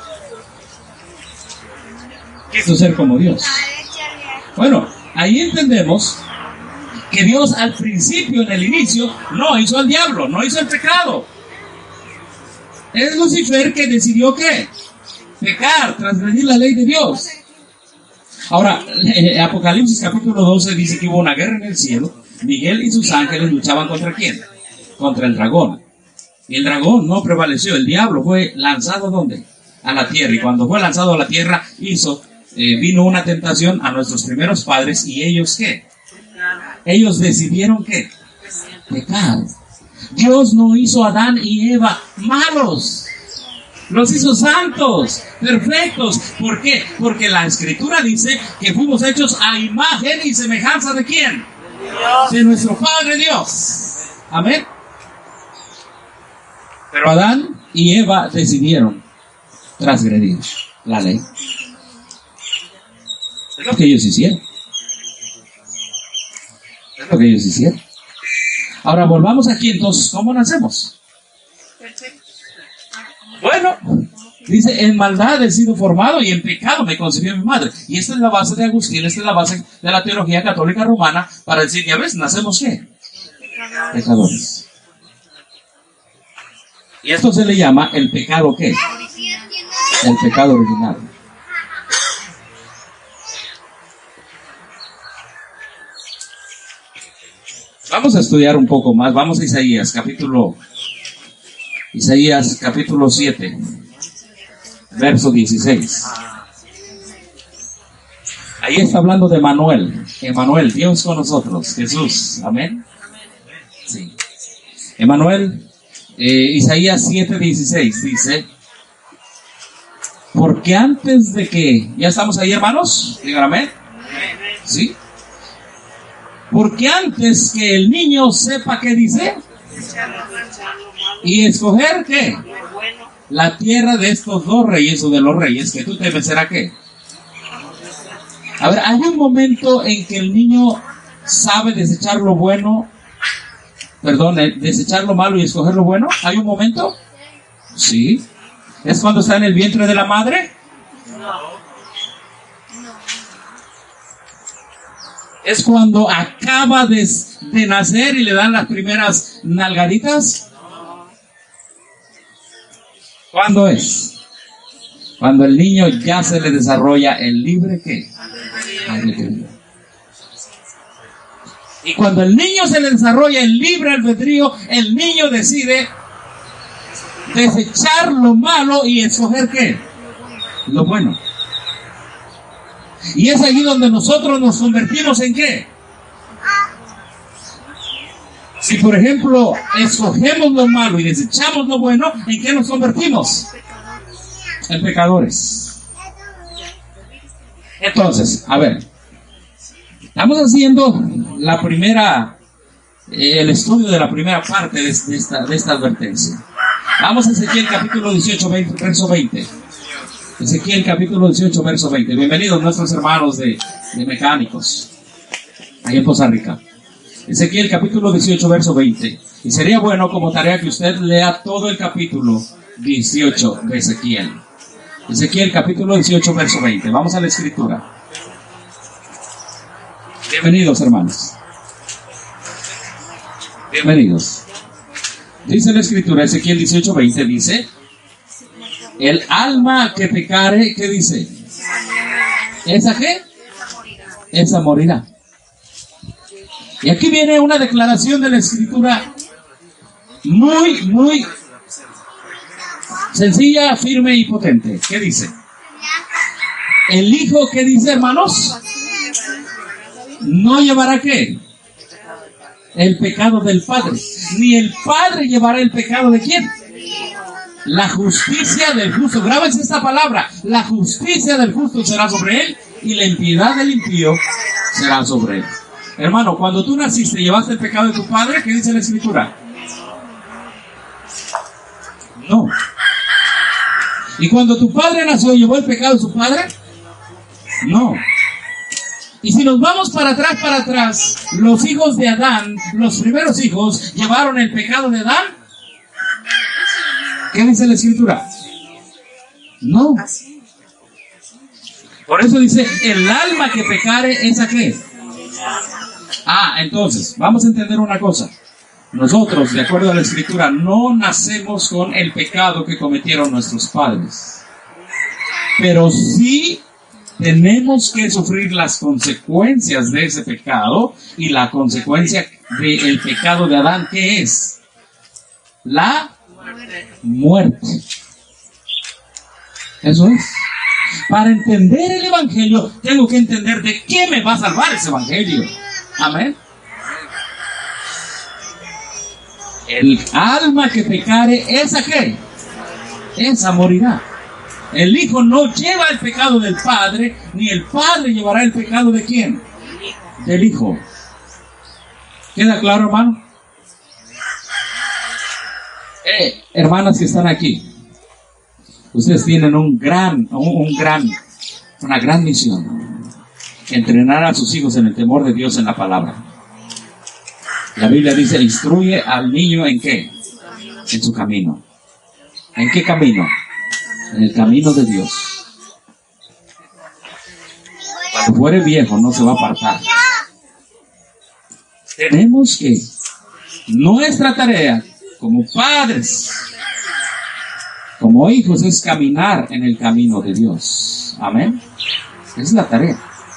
Quiso ser como Dios. Bueno, ahí entendemos que Dios al principio, en el inicio, no hizo al diablo, no hizo el pecado. Es Lucifer que decidió ¿qué? Pecar, transgredir la ley de Dios. Ahora, Apocalipsis capítulo 12 dice que hubo una guerra en el cielo. Miguel y sus ángeles luchaban ¿contra quién? Contra el dragón. Y el dragón no prevaleció. El diablo fue lanzado ¿dónde? A la tierra. Y cuando fue lanzado a la tierra, vino una tentación a nuestros primeros padres. ¿Y ellos qué? Ellos decidieron ¿qué? Pecar. Dios no hizo a Adán y Eva malos. Los hizo santos, perfectos. ¿Por qué? Porque la Escritura dice que fuimos hechos a imagen y semejanza ¿de quién? Dios. De nuestro Padre Dios. Amén. Pero Adán y Eva decidieron transgredir la ley. Es lo que ellos hicieron. Es lo que ellos hicieron. Ahora volvamos aquí entonces. ¿Cómo nacemos? Bueno, dice, en maldad he sido formado y en pecado me concibió mi madre. Y esta es la base de Agustín, esta es la base de la teología católica romana para decir que a veces nacemos ¿qué? Pecadores. Y esto se le llama el pecado ¿qué? El pecado original. Vamos a estudiar un poco más. Vamos a Isaías capítulo 7, verso 16. Ahí está hablando de Emanuel, Dios con nosotros, Jesús. Amén. Sí. Emanuel, Isaías 7, 16 dice: porque antes de que, ¿ya estamos ahí, hermanos? Digan amén. Sí. Porque antes que el niño sepa qué dice y escoger ¿qué? La tierra de estos dos reyes o de los reyes que tú te será ¿qué? A ver, hay un momento en que el niño sabe desechar lo bueno, desechar lo malo y escoger lo bueno. ¿Hay un momento? Sí. ¿Es cuando está en el vientre de la madre? ¿Es cuando acaba de nacer y le dan las primeras nalgaditas? ¿Cuándo es? Cuando el niño ya se le desarrolla el libre ¿qué? Albedrío. Y cuando el niño se le desarrolla el libre albedrío, el niño decide desechar lo malo y escoger ¿qué? Lo bueno. Y es allí donde nosotros nos convertimos en ¿qué? Si por ejemplo escogemos lo malo y desechamos lo bueno, ¿en qué nos convertimos? En pecadores. Entonces, a ver, estamos haciendo el estudio de la primera parte de esta advertencia. Vamos a Ezequiel capítulo 18, verso 20. Ezequiel capítulo 18, verso 20. Bienvenidos nuestros hermanos de mecánicos, ahí en Poza Rica. Ezequiel capítulo 18, verso 20. Y sería bueno como tarea que usted lea todo el capítulo 18 de Ezequiel. Ezequiel capítulo 18, verso 20. Vamos a la Escritura. Bienvenidos, hermanos. Bienvenidos. Dice la Escritura, Ezequiel 18, 20, dice: el alma que pecare, ¿qué dice? ¿Esa qué? Esa morirá. Y aquí viene una declaración de la Escritura muy, muy sencilla, firme y potente. ¿Qué dice? El Hijo, ¿qué dice, hermanos? No llevará ¿qué? El pecado del Padre. Ni el Padre llevará el pecado de ¿quién? La justicia del justo. Grábense esta palabra. La justicia del justo será sobre él y la impiedad del impío será sobre él. Hermano, cuando tú naciste y llevaste el pecado de tu padre, ¿qué dice la Escritura? No. ¿Y cuando tu padre nació, llevó el pecado de su padre? No. Y si nos vamos para atrás, los hijos de Adán, los primeros hijos, ¿llevaron el pecado de Adán? ¿Qué dice la Escritura? No. Por eso dice, el alma que pecare, ¿esa qué? Entonces, vamos a entender una cosa. Nosotros, de acuerdo a la Escritura, no nacemos con el pecado que cometieron nuestros padres. Pero sí tenemos que sufrir las consecuencias de ese pecado, y la consecuencia del pecado de Adán, ¿qué es? La muerte. Eso es. Para entender el Evangelio, tengo que entender de qué me va a salvar ese Evangelio. Amén. El alma que pecare, ¿esa qué? Esa morirá. El Hijo no lleva el pecado del Padre, ni el Padre llevará el pecado ¿de quién? Del Hijo. ¿Queda claro, hermano? Hermanas que están aquí, ustedes tienen una gran misión: entrenar a sus hijos en el temor de Dios, en la palabra. La Biblia dice, instruye al niño ¿en qué? En su camino. ¿En qué camino? En el camino de Dios. Cuando fuere viejo no se va a apartar. Tenemos que, nuestra tarea como padres, como hijos, es caminar en el camino de Dios. Amén. Esa es la tarea.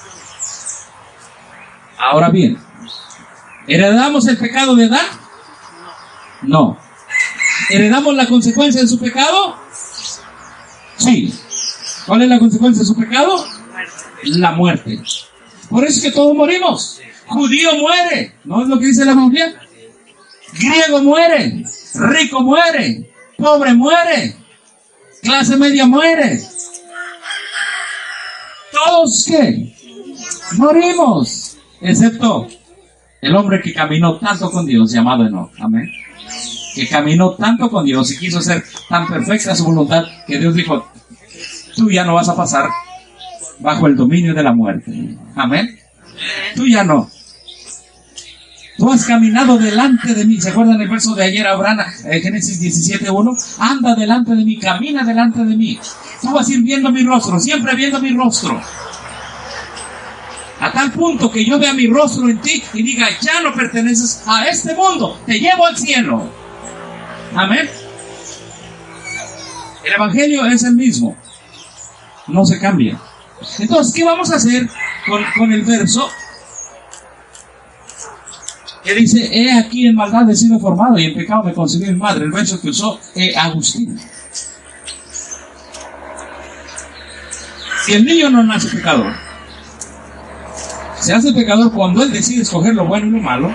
Ahora bien, ¿heredamos el pecado de Adán? No. ¿Heredamos la consecuencia de su pecado? Sí. ¿Cuál es la consecuencia de su pecado? La muerte. Por eso es que todos morimos. Judío muere, ¿no es lo que dice la Biblia? Griego muere, rico muere, pobre muere, clase media muere. ¿Todos qué? Morimos, excepto el hombre que caminó tanto con Dios, llamado Enoc. Amén. Que caminó tanto con Dios y quiso ser tan perfecta su voluntad que Dios dijo, tú ya no vas a pasar bajo el dominio de la muerte. Amén. Tú ya no. Tú has caminado delante de mí. ¿Se acuerdan el verso de ayer, Abraham, Génesis 17:1? Anda delante de mí, camina delante de mí. Tú vas a ir viendo mi rostro, siempre viendo mi rostro. A tal punto que yo vea mi rostro en ti y diga, ya no perteneces a este mundo, te llevo al cielo. Amén. El Evangelio es el mismo, no se cambia. Entonces, ¿qué vamos a hacer con el verso que dice, he aquí en maldad he sido formado y en pecado me concibió mi madre? El verso que usó Agustín. Si el niño no nace pecador, se hace pecador cuando él decide escoger lo bueno y lo malo.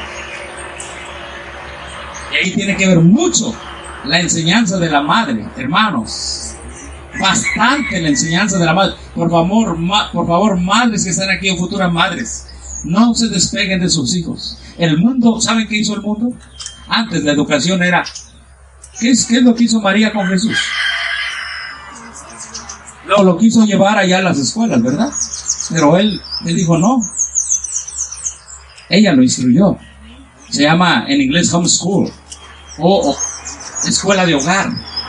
Y ahí tiene que ver mucho la enseñanza de la madre, hermanos. Bastante la enseñanza de la madre. Por favor, madres que están aquí o futuras madres, no se despeguen de sus hijos. El mundo, ¿saben qué hizo el mundo? Antes la educación era, ¿qué es lo que hizo María con Jesús? Lo quiso llevar allá a las escuelas, ¿verdad? Pero él dijo no. Ella lo instruyó. Se llama en inglés homeschool o escuela de hogar.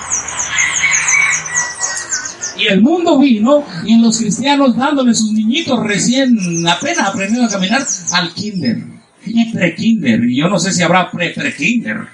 Y el mundo vino y los cristianos dándole sus niñitos recién apenas aprendiendo a caminar al kinder y pre-kinder. Y yo no sé si habrá pre-kinder.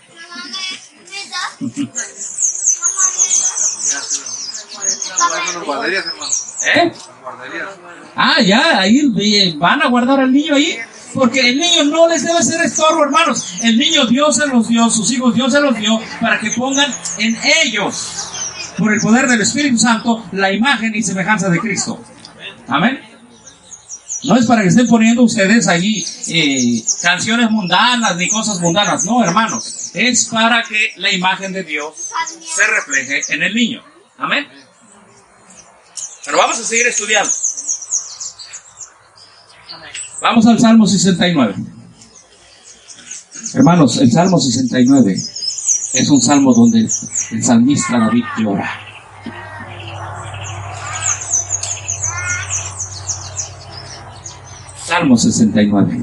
Ya, ahí van a guardar al niño ahí. Porque el niño no les debe ser estorbo, hermanos. El niño Dios se los dio, sus hijos Dios se los dio para que pongan en ellos, por el poder del Espíritu Santo, la imagen y semejanza de Cristo. Amén. No es para que estén poniendo ustedes allí canciones mundanas ni cosas mundanas. No, hermanos. Es para que la imagen de Dios se refleje en el niño. Amén. Pero vamos a seguir estudiando. Vamos al Salmo 69. Hermanos, el Salmo 69 es un salmo donde el salmista David llora. Salmo 69.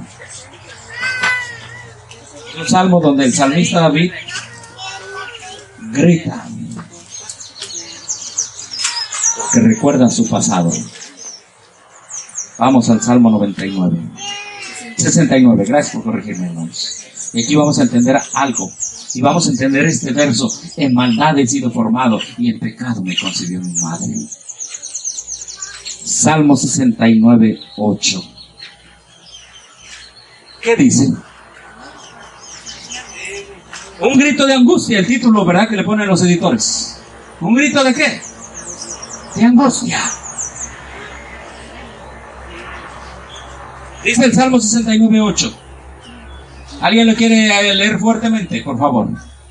Un salmo donde el salmista David grita porque recuerda su pasado. Vamos al Salmo 99. 69, gracias por corregirme, hermanos. Y aquí vamos a entender algo. Y vamos a entender este verso. En maldad he sido formado y en pecado me concibió mi madre. Salmo 69, 8. ¿Qué dice? Un grito de angustia, el título, ¿verdad? Que le ponen los editores. ¿Un grito de qué? De angustia. Dice el Salmo 69, 8. ¿Alguien lo quiere leer fuertemente, por favor?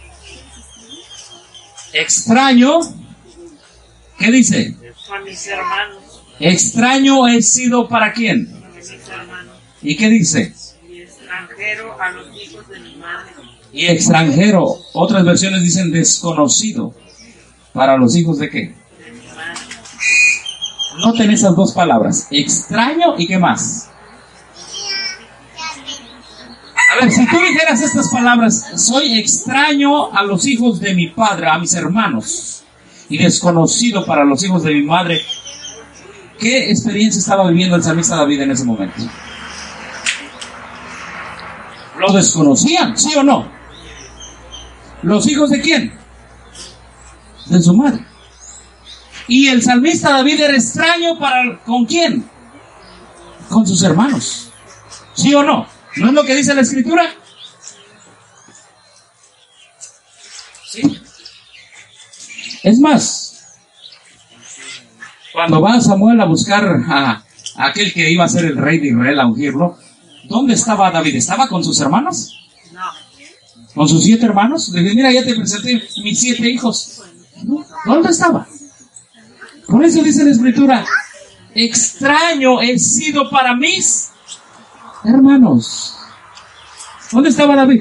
Extraño, ¿qué dice? Para mis hermanos. Extraño he sido ¿para quién? Para mis hermanos. ¿Y qué dice? Y extranjero a los hijos de mi madre. Y extranjero, otras versiones dicen desconocido. ¿Para los hijos de qué? De mi madre. Noten esas dos palabras, extraño y ¿qué más? A ver, si tú dijeras estas palabras, soy extraño a los hijos de mi padre, a mis hermanos, y desconocido para los hijos de mi madre, ¿qué experiencia estaba viviendo el salmista David en ese momento? ¿Lo desconocían, sí o no? ¿Los hijos de quién? De su madre. Y el salmista David era extraño ¿con quién? Con sus hermanos. ¿Sí o no? ¿No es lo que dice la Escritura? Sí. Es más, cuando va Samuel a buscar a aquel que iba a ser el rey de Israel, a ungirlo, ¿dónde estaba David? ¿Estaba con sus hermanos? No. ¿Con sus 7 hermanos? Le dije, mira, ya te presenté mis 7 hijos. ¿No? ¿Dónde estaba? Por eso dice la Escritura, extraño he sido para mis hermanos. ¿Dónde estaba David?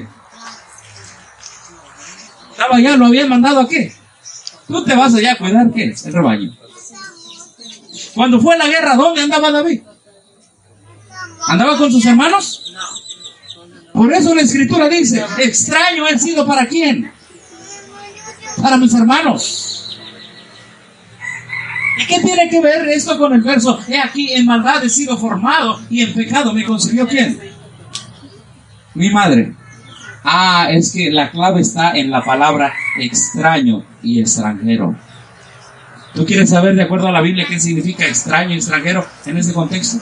Estaba allá, ¿lo habían mandado a qué? Tú te vas allá a cuidar, ¿qué? El rebaño. Cuando fue la guerra, ¿dónde andaba David? ¿Andaba con sus hermanos? Por eso la Escritura dice, extraño he sido ¿para quién? Para mis hermanos. ¿Y qué tiene que ver esto con el verso? He aquí, en maldad he sido formado y en pecado me concibió ¿quién? Mi madre. Ah, es que la clave está en la palabra extraño y extranjero. ¿Tú quieres saber de acuerdo a la Biblia qué significa extraño y extranjero en ese contexto?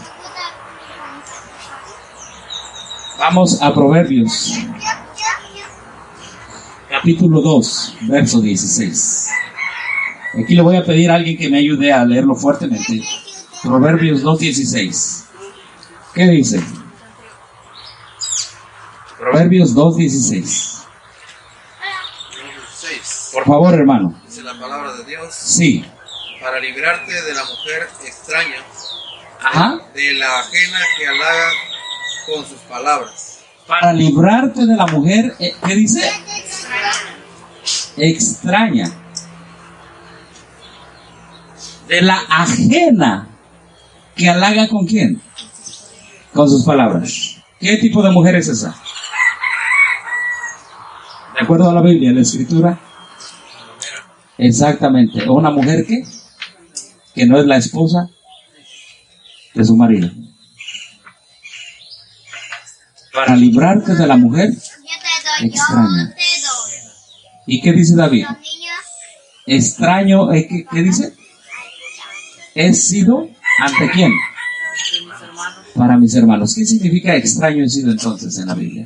Vamos a Proverbios, capítulo 2, verso 16. Aquí le voy a pedir a alguien que me ayude a leerlo fuertemente. Proverbios 2:16. ¿Qué dice? Proverbios 2:16. Por favor, hermano. Dice la palabra de Dios. Sí. Para librarte de la mujer extraña, Ajá. de la ajena que halaga con sus palabras. Para librarte de la mujer, ¿qué dice? Extraña. De la ajena que halaga ¿con quién? Con sus palabras. ¿Qué tipo de mujer es esa? De acuerdo a la Biblia, la Escritura. Exactamente. ¿Una mujer qué? Que no es la esposa de su marido. Para librarte de la mujer extraña. ¿Y qué dice David? Extraño, ¿qué dice? He sido ¿ante quién? Para mis hermanos. ¿Qué significa extraño he sido entonces en la Biblia?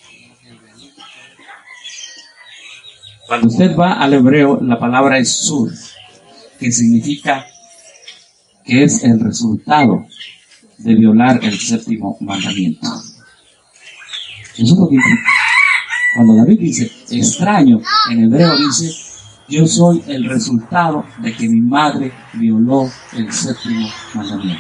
Cuando usted va al hebreo, la palabra es sur, que significa que es el resultado de violar el 7º mandamiento. Eso es lo que implica. Cuando David dice extraño, en hebreo dice, yo soy el resultado de que mi madre violó el 7º mandamiento.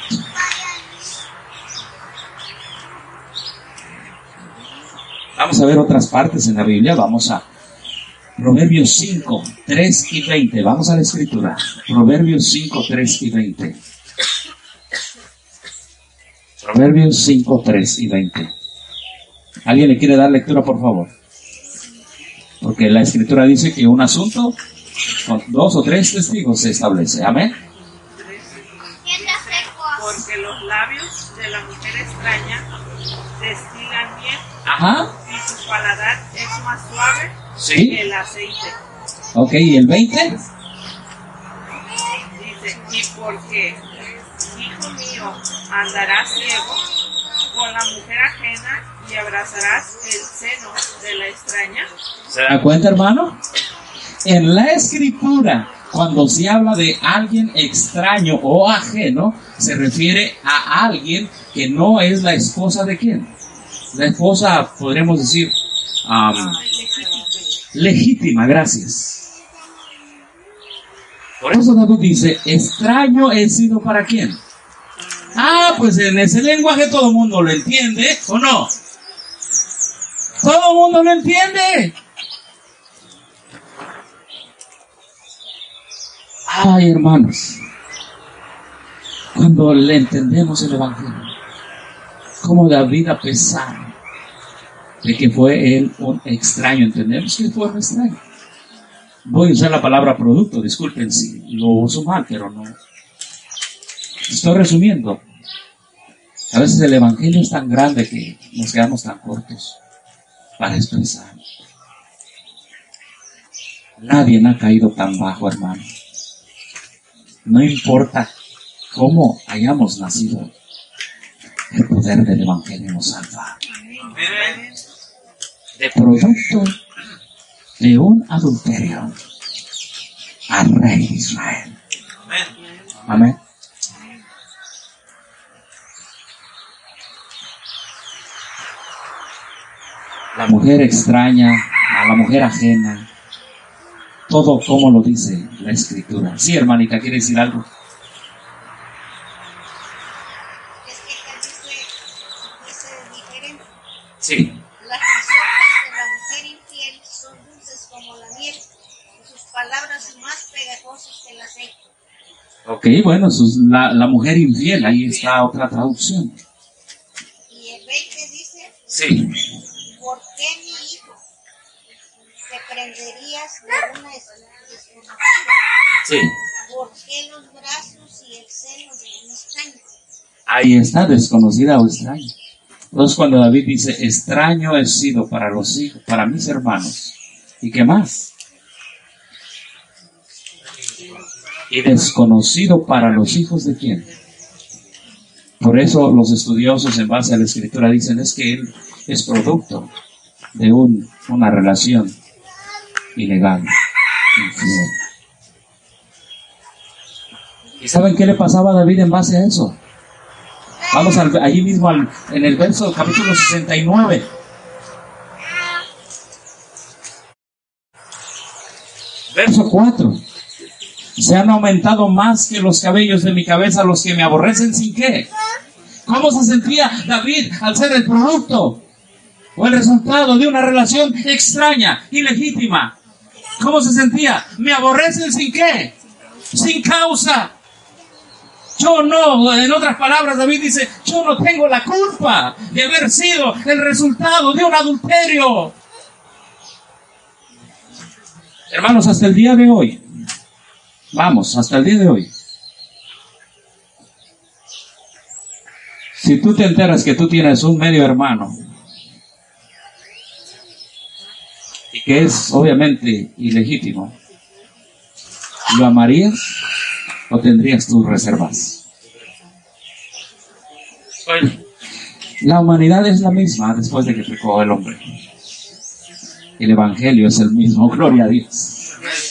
Vamos a ver otras partes en la Biblia. Vamos a Proverbios 5, 3 y 20. Vamos a la Escritura. Proverbios 5, 3 y 20. Proverbios 5, 3 y 20. ¿Alguien le quiere dar lectura, por favor? Porque la Escritura dice que un asunto con 2 o 3 testigos se establece. Amén. Porque los labios de la mujer extraña destilan miel. Ajá. Y su paladar es más suave Sí. que el aceite. Ok, ¿y el 20? Dice, y porque, hijo mío, andarás ciego con la mujer ajena y abrazarás el seno de la extraña. ¿Se da cuenta, hermano? En la Escritura, cuando se habla de alguien extraño o ajeno, se refiere a alguien que no es la esposa de quién. La esposa, podríamos decir, legítima, gracias. Por eso David dice, extraño he sido para quién. Pues en ese lenguaje todo el mundo lo entiende, ¿o no? Todo el mundo lo entiende. Ay, hermanos, cuando le entendemos el Evangelio, como David, a pesar de que fue él un extraño, entendemos que fue un extraño. Voy a usar la palabra producto, disculpen si lo uso mal, pero no. Estoy resumiendo. A veces el Evangelio es tan grande que nos quedamos tan cortos para expresar. Nadie ha caído tan bajo, hermano. No importa cómo hayamos nacido, el poder del Evangelio nos salva. De producto de un adulterio al rey de Israel. Amén. La mujer extraña, a la mujer ajena, todo como lo dice la Escritura. Sí, hermanita, ¿quiere decir algo? Es que acá dice diferente. Sí. Las risotas de la mujer infiel son dulces como la miel, y sus palabras más pegajosas que el aceite. Ok, bueno, la mujer infiel, ahí está otra traducción. Y el 20 dice, Sí. ¿por qué mi hijo te prenderías de una desconocida? Sí. ¿Por qué los brazos y el seno de un extraño? Ahí está, desconocida o extraña. Entonces cuando David dice, extraño he sido para los hijos, para mis hermanos. ¿Y qué más? Y desconocido para los hijos de quién. Por eso los estudiosos en base a la Escritura dicen, es que él es producto de una relación ilegal, infiel. ¿Y saben qué le pasaba a David en base a eso? Vamos allí mismo en el verso capítulo 69. Verso 4. Se han aumentado más que los cabellos de mi cabeza los que me aborrecen sin qué. ¿Cómo se sentía David al ser el producto o el resultado de una relación extraña, ilegítima? ¿Cómo se sentía? Me aborrecen sin qué, sin causa. Yo no, en otras palabras, David dice, yo no tengo la culpa de haber sido el resultado de un adulterio. Hermanos, hasta el día de hoy, hasta el día de hoy, si tú te enteras que tú tienes un medio hermano y que es obviamente ilegítimo, ¿lo amarías o tendrías tus reservas? La humanidad es la misma después de que pecó el hombre. El Evangelio es el mismo, gloria a Dios.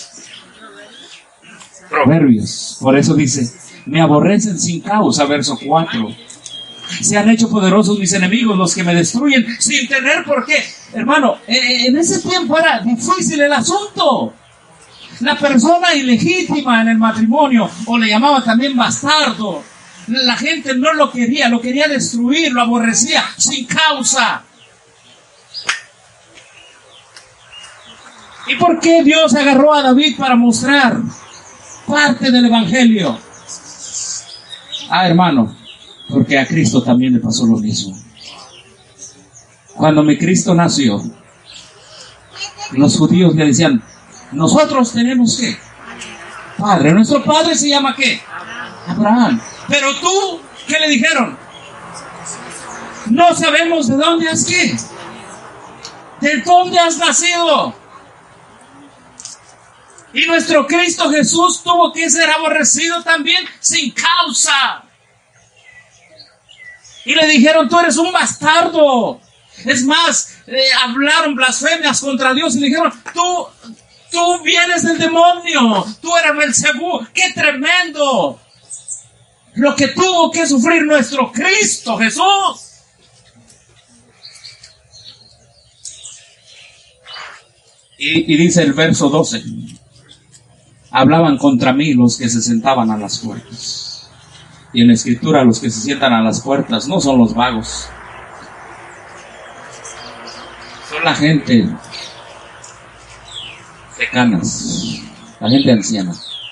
Proverbios, por eso dice, me aborrecen sin causa, verso 4. Se han hecho poderosos mis enemigos, los que me destruyen sin tener por qué. Hermano, en ese tiempo era difícil el asunto. La persona ilegítima en el matrimonio, o le llamaba también bastardo, la gente no lo quería destruir, lo aborrecía sin causa. ¿Y por qué Dios agarró a David para mostrar parte del Evangelio? Hermano, Porque a Cristo también le pasó lo mismo. Cuando mi Cristo nació, los judíos le decían, nosotros tenemos ¿qué? Padre. Nuestro padre se llama ¿qué? Abraham. Pero tú, ¿qué le dijeron? No sabemos de dónde has ¿qué? ¿De dónde has nacido? Y nuestro Cristo Jesús tuvo que ser aborrecido también sin causa. Y le dijeron, tú eres un bastardo. Es más, hablaron blasfemias contra Dios y le dijeron, tú vienes del demonio, tú eres Belcebú. ¡Qué tremendo! Lo que tuvo que sufrir nuestro Cristo Jesús. Y dice el verso 12, hablaban contra mí los que se sentaban a las puertas. Y en la Escritura los que se sientan a las puertas no son los vagos. Son la gente de canas, la gente anciana.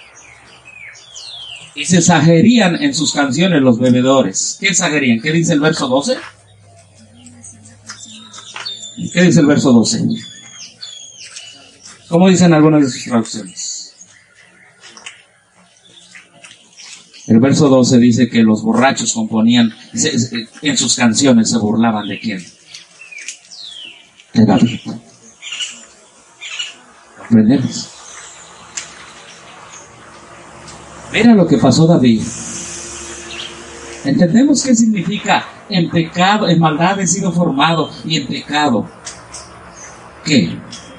Y se exagerían en sus canciones los bebedores. ¿Qué exagerían? ¿Qué dice el verso 12? ¿Qué dice el verso 12? ¿Cómo dicen algunas de sus traducciones? El verso 12 dice que los borrachos componían, en sus canciones se burlaban ¿de quién? De David. ¿Comprendemos? Mira lo que pasó David. ¿Entendemos qué significa en pecado, en maldad he sido formado y en pecado? ¿Qué?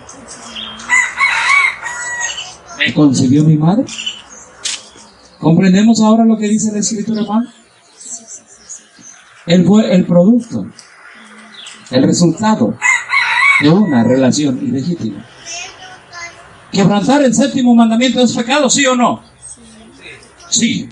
¿Me concibió mi madre? ¿Comprendemos ahora lo que dice la Escritura, hermano? Él fue el producto, el resultado de una relación ilegítima. ¿Quebrantar el séptimo mandamiento es pecado, sí o no? Sí.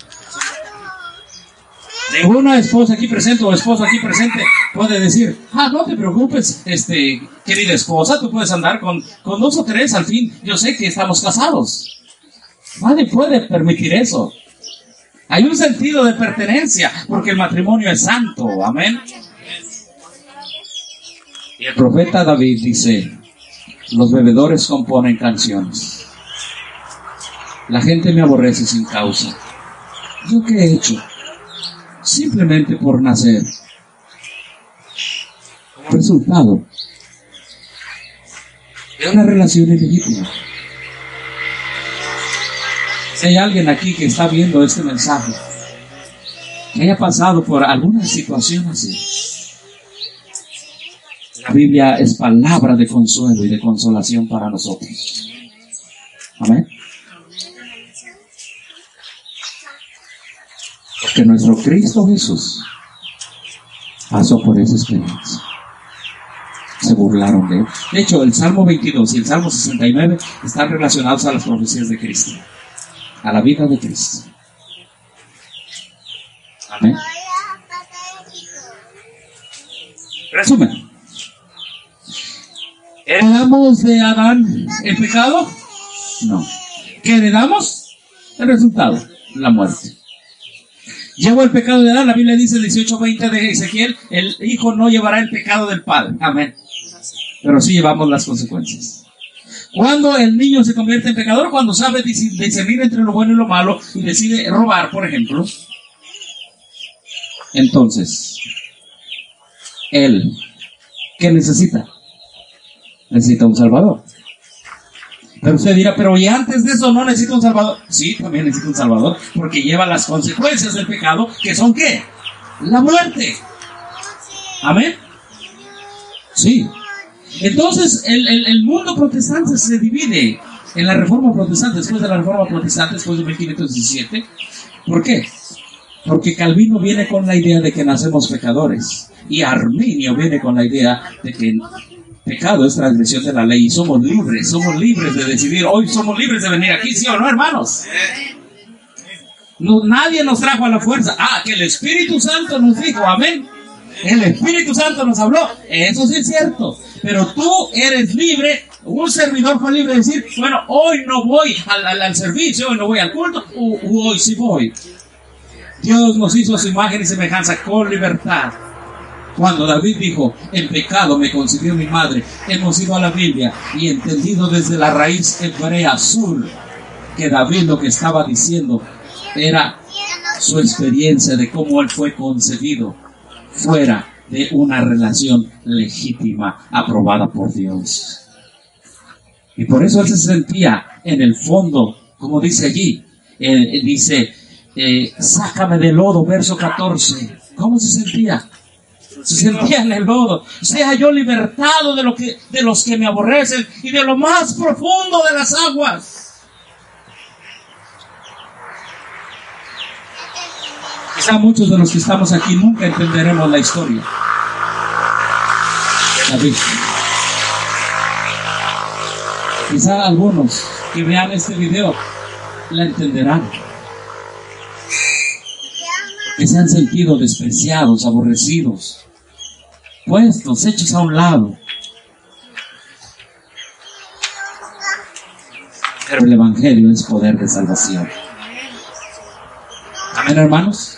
Ninguna esposa aquí presente o esposo aquí presente puede decir, no te preocupes, querida esposa, tú puedes andar con 2 o 3, al fin, yo sé que estamos casados. Nadie puede permitir eso. Hay un sentido de pertenencia, porque el matrimonio es santo, amén. Y el profeta David dice, los bebedores componen canciones. La gente me aborrece sin causa. ¿Yo qué he hecho? Simplemente por nacer. Como resultado de una relación ilegítima. Si hay alguien aquí que está viendo este mensaje, que haya pasado por alguna situación así, la Biblia es palabra de consuelo y de consolación para nosotros. Amén. Porque nuestro Cristo Jesús pasó por esa experiencia. Se burlaron de él. De hecho, el Salmo 22 y el Salmo 69 están relacionados a las profecías de Cristo, a la vida de Cristo. Amén. Resumen. ¿Heredamos de Adán el pecado? No. ¿Qué heredamos? El resultado, la muerte. Llevó el pecado de Adán, la Biblia dice en 18:20 de Ezequiel, el hijo no llevará el pecado del padre. Amén. Pero sí llevamos las consecuencias. Cuando el niño se convierte en pecador, cuando sabe discernir entre lo bueno y lo malo y decide robar, por ejemplo, entonces, él, ¿qué necesita? Necesita un salvador. Pero usted dirá, pero ¿y antes de eso no necesita un salvador? Sí, también necesita un salvador, porque lleva las consecuencias del pecado, que son ¿qué? La muerte. Amén. Sí. Entonces, el mundo protestante se divide en la Reforma Protestante, después de la Reforma Protestante, después de 1517. ¿Por qué? Porque Calvino viene con la idea de que nacemos pecadores, y Arminio viene con la idea de que pecado es transgresión de la ley y somos libres de decidir. Hoy somos libres de venir aquí, ¿sí o no, hermanos? No, nadie nos trajo a la fuerza. Que el Espíritu Santo nos dijo, amén. El Espíritu Santo nos habló, eso sí es cierto. Pero tú eres libre, un servidor fue libre de decir, bueno, hoy no voy al servicio, hoy no voy al culto, hoy sí voy. Dios nos hizo a su imagen y semejanza con libertad. Cuando David dijo, en pecado me concibió mi madre, hemos ido a la Biblia y entendido desde la raíz hebrea azul que David lo que estaba diciendo era su experiencia de cómo él fue concebido fuera de una relación legítima aprobada por Dios. Y por eso él se sentía en el fondo, como dice allí, sácame del lodo, verso 14. ¿Cómo se sentía? Se sentía en el lodo. Sea yo libertado de los que me aborrecen y de lo más profundo de las aguas. Quizá muchos de los que estamos aquí nunca entenderemos la historia. David. Quizá algunos que vean este video la entenderán. Que se han sentido despreciados, aborrecidos, puestos, hechos a un lado. Pero el Evangelio es poder de salvación. Amén, hermanos.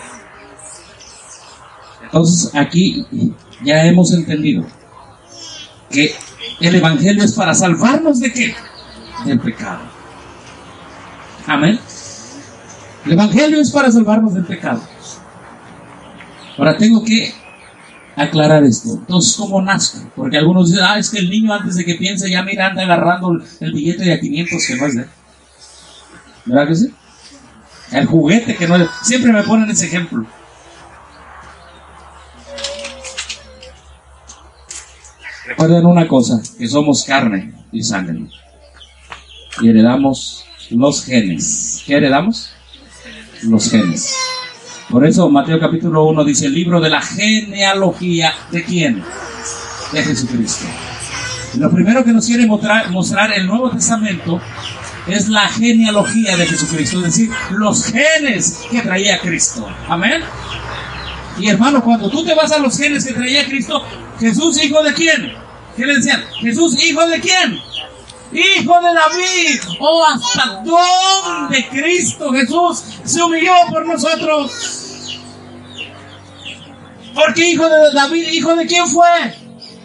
Entonces aquí ya hemos entendido que el Evangelio es para salvarnos ¿de qué? Del pecado. Amén. El Evangelio es para salvarnos del pecado. Ahora tengo que aclarar esto. Entonces, ¿cómo nazco? Porque algunos dicen, es que el niño antes de que piense ya mira anda agarrando el billete de a 500 que no es de él. ¿Verdad que sí? El juguete que no es. Siempre me ponen ese ejemplo. Recuerden una cosa, que somos carne y sangre. Y heredamos los genes. ¿Qué heredamos? Los genes. Por eso Mateo capítulo 1 dice el libro de la genealogía. ¿De quién? De Jesucristo. Y lo primero que nos quiere mostrar el Nuevo Testamento es la genealogía de Jesucristo, es decir, los genes que traía Cristo. Amén. Y hermano, cuando tú te vas a los genes que traía Cristo, Jesús, hijo de quién? ¿Qué le decían? Jesús, hijo de quién? Hijo de David. Oh, ¿hasta dónde Cristo Jesús se humilló por nosotros? Porque hijo de David, ¿hijo de quién fue?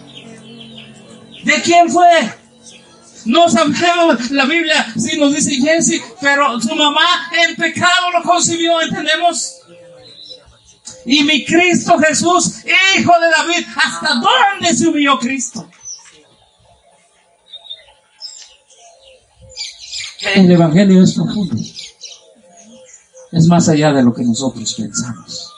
¿De quién fue? No sabemos, la Biblia sí nos dice Jesse, pero su mamá en pecado lo concibió, ¿entendemos? Y mi Cristo Jesús, hijo de David, ¿hasta dónde se humilló Cristo? El Evangelio es profundo. Es más allá de lo que nosotros pensamos.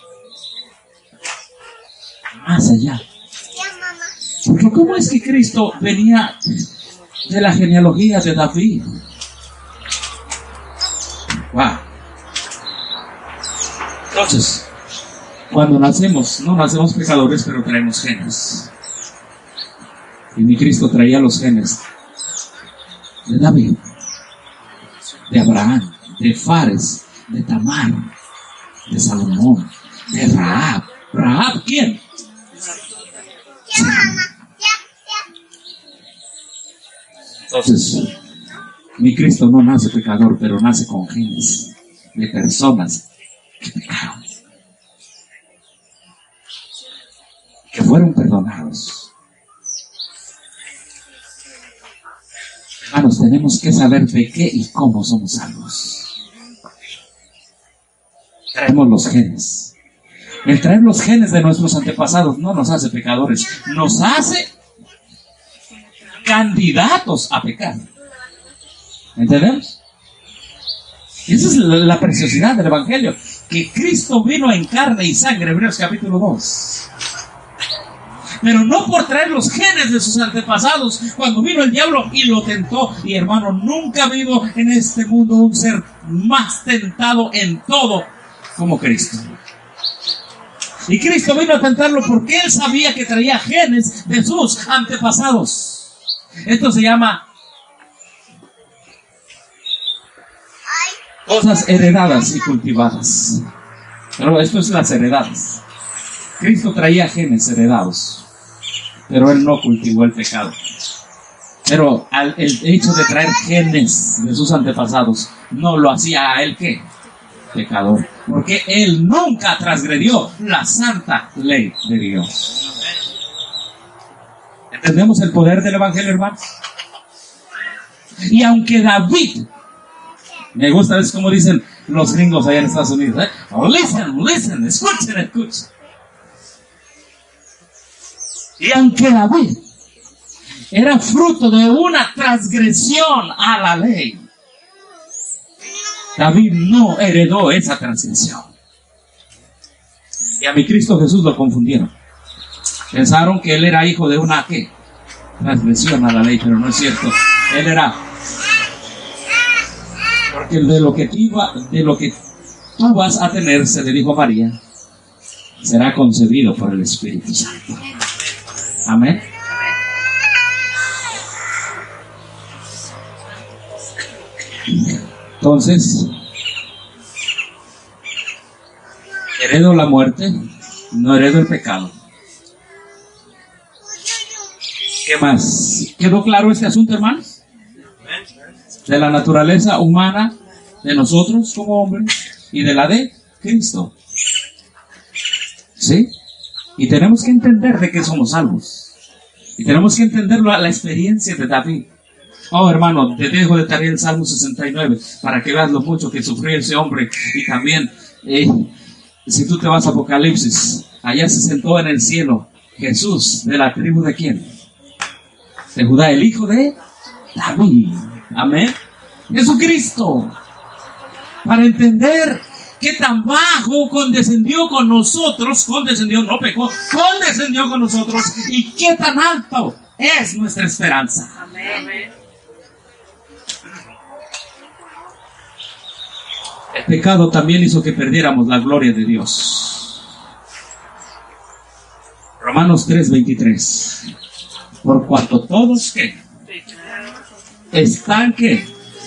Más allá. Porque ¿cómo es que Cristo venía de la genealogía de David? Wow. Entonces, cuando nacemos, no nacemos pecadores, pero traemos genes. Y mi Cristo traía los genes de David, de Abraham, de Fares, de Tamar, de Salomón, de Rahab. ¿Rahab quién? Entonces, mi Cristo no nace pecador, pero nace con genes de personas que pecaron, que fueron perdonados. Hermanos, tenemos que saber de qué y cómo somos salvos. Traemos los genes. El traer los genes de nuestros antepasados no nos hace pecadores, nos hace candidatos a pecar. ¿Entendemos? Esa es la preciosidad del Evangelio, que Cristo vino en carne y sangre, Hebreos capítulo 2. Pero no por traer los genes de sus antepasados, cuando vino el diablo y lo tentó. Y hermano, nunca ha habido en este mundo un ser más tentado en todo como Cristo. Y Cristo vino a tentarlo porque Él sabía que traía genes de sus antepasados. Esto se llama cosas heredadas y cultivadas. Pero esto es las heredadas. Cristo traía genes heredados, pero Él no cultivó el pecado. Pero el hecho de traer genes de sus antepasados no lo hacía a Él ¿qué? pecador, porque él nunca transgredió la santa ley de Dios. ¿Entendemos el poder del evangelio, hermanos? Y aunque David, me gusta, es como dicen los gringos allá en Estados Unidos, oh, listen, escuchen. Y aunque David era fruto de una transgresión a la ley, David no heredó esa transgresión. Y a mi Cristo Jesús lo confundieron. Pensaron que él era hijo de una ¿qué? Transgresión a la ley, pero no es cierto. Él era, porque de lo que tú vas a tener, se le dijo a María, será concebido por el Espíritu Santo. Amén. Entonces, heredo la muerte, no heredo el pecado. ¿Qué más? ¿Quedó claro este asunto, hermanos? De la naturaleza humana de nosotros como hombres y de la de Cristo. ¿Sí? Y tenemos que entender de qué somos salvos. Y tenemos que entender la experiencia de David. Oh, hermano, te dejo de tarea el Salmo 69 para que veas lo mucho que sufrió ese hombre. Y también, si tú te vas a Apocalipsis, allá se sentó en el cielo Jesús, de la tribu de ¿quién? De Judá, el hijo de David. Amén. Jesucristo. Para entender qué tan bajo condescendió con nosotros, no pecó, condescendió con nosotros, y qué tan alto es nuestra esperanza. Amén. El pecado también hizo que perdiéramos la gloria de Dios. Romanos 3:23. Por cuanto todos ¿qué? Están ¿qué?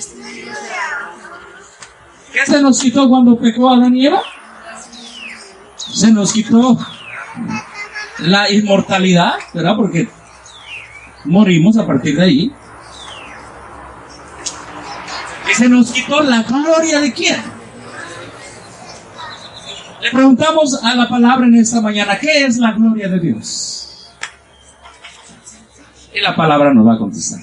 ¿Qué se nos quitó cuando pecó Adán y Eva? Se nos quitó la inmortalidad, ¿verdad? Porque morimos a partir de ahí. Y se nos quitó la gloria de ¿quién? Le preguntamos a la palabra en esta mañana, ¿qué es la gloria de Dios? Y la palabra nos va a contestar.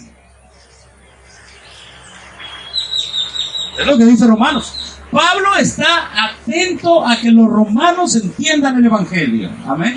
Es lo que dice Romanos. Pablo está atento a que los romanos entiendan el evangelio. Amén.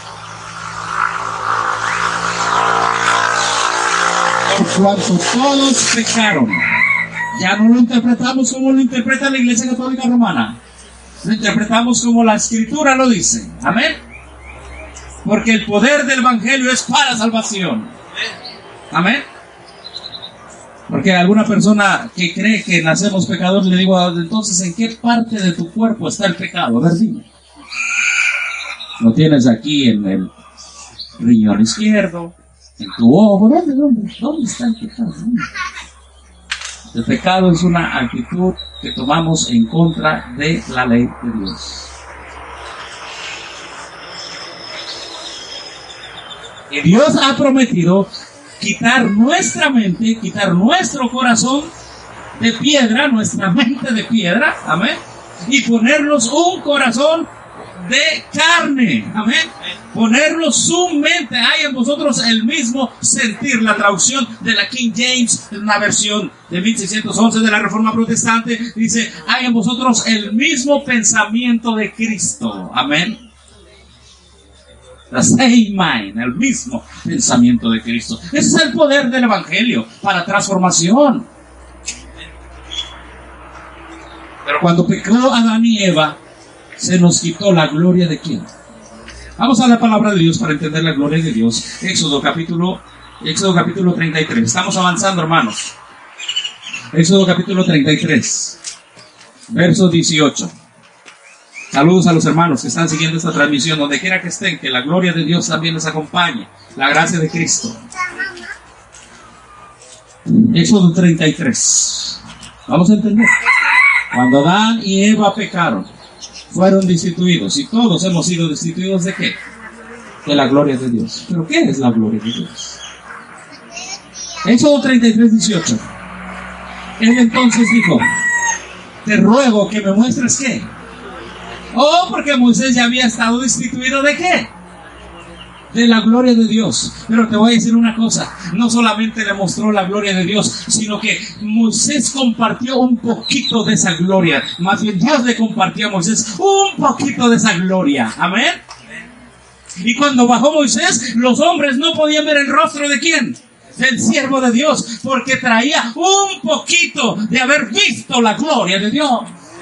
Por cuanto todos pecaron. Ya no lo interpretamos como lo interpreta la Iglesia Católica Romana. Lo interpretamos como la Escritura lo dice. Amén. Porque el poder del evangelio es para salvación. Amén. Porque a alguna persona que cree que nacemos pecadores, le digo, entonces, ¿en qué parte de tu cuerpo está el pecado? A ver, dime. Lo tienes aquí en el riñón izquierdo, en tu ojo. ¿Dónde está el pecado? El pecado es una actitud que tomamos en contra de la ley de Dios. Y Dios ha prometido quitar nuestra mente, quitar nuestro corazón de piedra, nuestra mente de piedra, amén, y ponernos un corazón de carne, amén, ponernos su mente, hay en vosotros el mismo sentir. La traducción de la King James, una versión de 1611 de la Reforma Protestante, dice, hay en vosotros el mismo pensamiento de Cristo, amén. The same mind, el mismo pensamiento de Cristo. Ese es el poder del evangelio para transformación. Pero cuando pecó Adán y Eva, se nos quitó la gloria de ¿quién? Vamos a la palabra de Dios para entender la gloria de Dios. Éxodo capítulo 33. Estamos avanzando, hermanos. Éxodo capítulo 33, verso 18. Saludos a los hermanos que están siguiendo esta transmisión, donde quiera que estén, que la gloria de Dios también les acompañe, la gracia de Cristo. Éxodo 33. Vamos a entender. Cuando Adán y Eva pecaron, fueron destituidos, y todos hemos sido destituidos ¿de qué? De la gloria de Dios. ¿Pero qué es la gloria de Dios? Éxodo 33, 18. Él entonces dijo, te ruego que me muestres ¿qué? Oh, porque Moisés ya había estado destituido ¿de qué? De la gloria de Dios. Pero te voy a decir una cosa, no solamente le mostró la gloria de Dios, sino que Moisés compartió un poquito de esa gloria. Más bien Dios le compartió a Moisés un poquito de esa gloria. Amén. Y cuando bajó Moisés, los hombres no podían ver el rostro ¿de quién? Del siervo de Dios, porque traía un poquito de haber visto la gloria de Dios.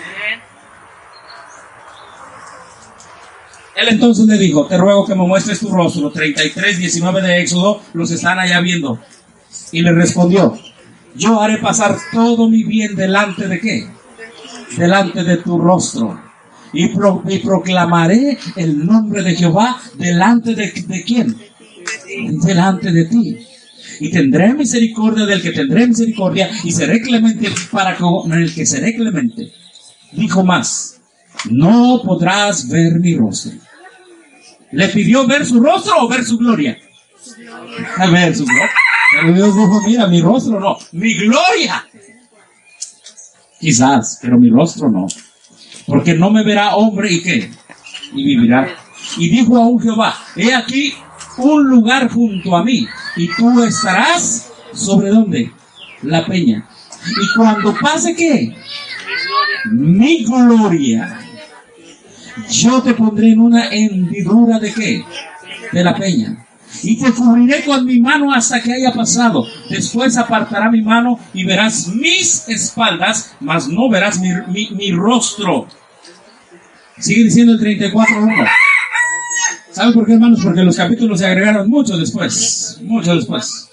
Él entonces le dijo, te ruego que me muestres tu rostro. 33:19 de Éxodo, los están allá viendo. Y le respondió, yo haré pasar todo mi bien delante de ¿qué? Delante de tu rostro. Y proclamaré el nombre de Jehová delante de ¿quién? Delante de ti. Y tendré misericordia del que tendré misericordia, y seré clemente para con el que seré clemente. Dijo más, no podrás ver mi rostro. ¿Le pidió ver su rostro o ver su gloria? A ver su gloria. Pero Dios dijo, mira, mi rostro no, mi gloria. Quizás, pero mi rostro no. Porque no me verá hombre y ¿qué? Y vivirá. Y dijo aún Jehová, he aquí un lugar junto a mí, y tú estarás sobre ¿dónde? La peña. Y cuando pase ¿qué? Mi gloria, yo te pondré en una hendidura ¿de qué? De la peña. Y te cubriré con mi mano hasta que haya pasado. Después apartará mi mano y verás mis espaldas, mas no verás mi rostro. Sigue diciendo el 34:1. ¿Saben por qué, hermanos? Porque los capítulos se agregaron mucho después. Mucho después.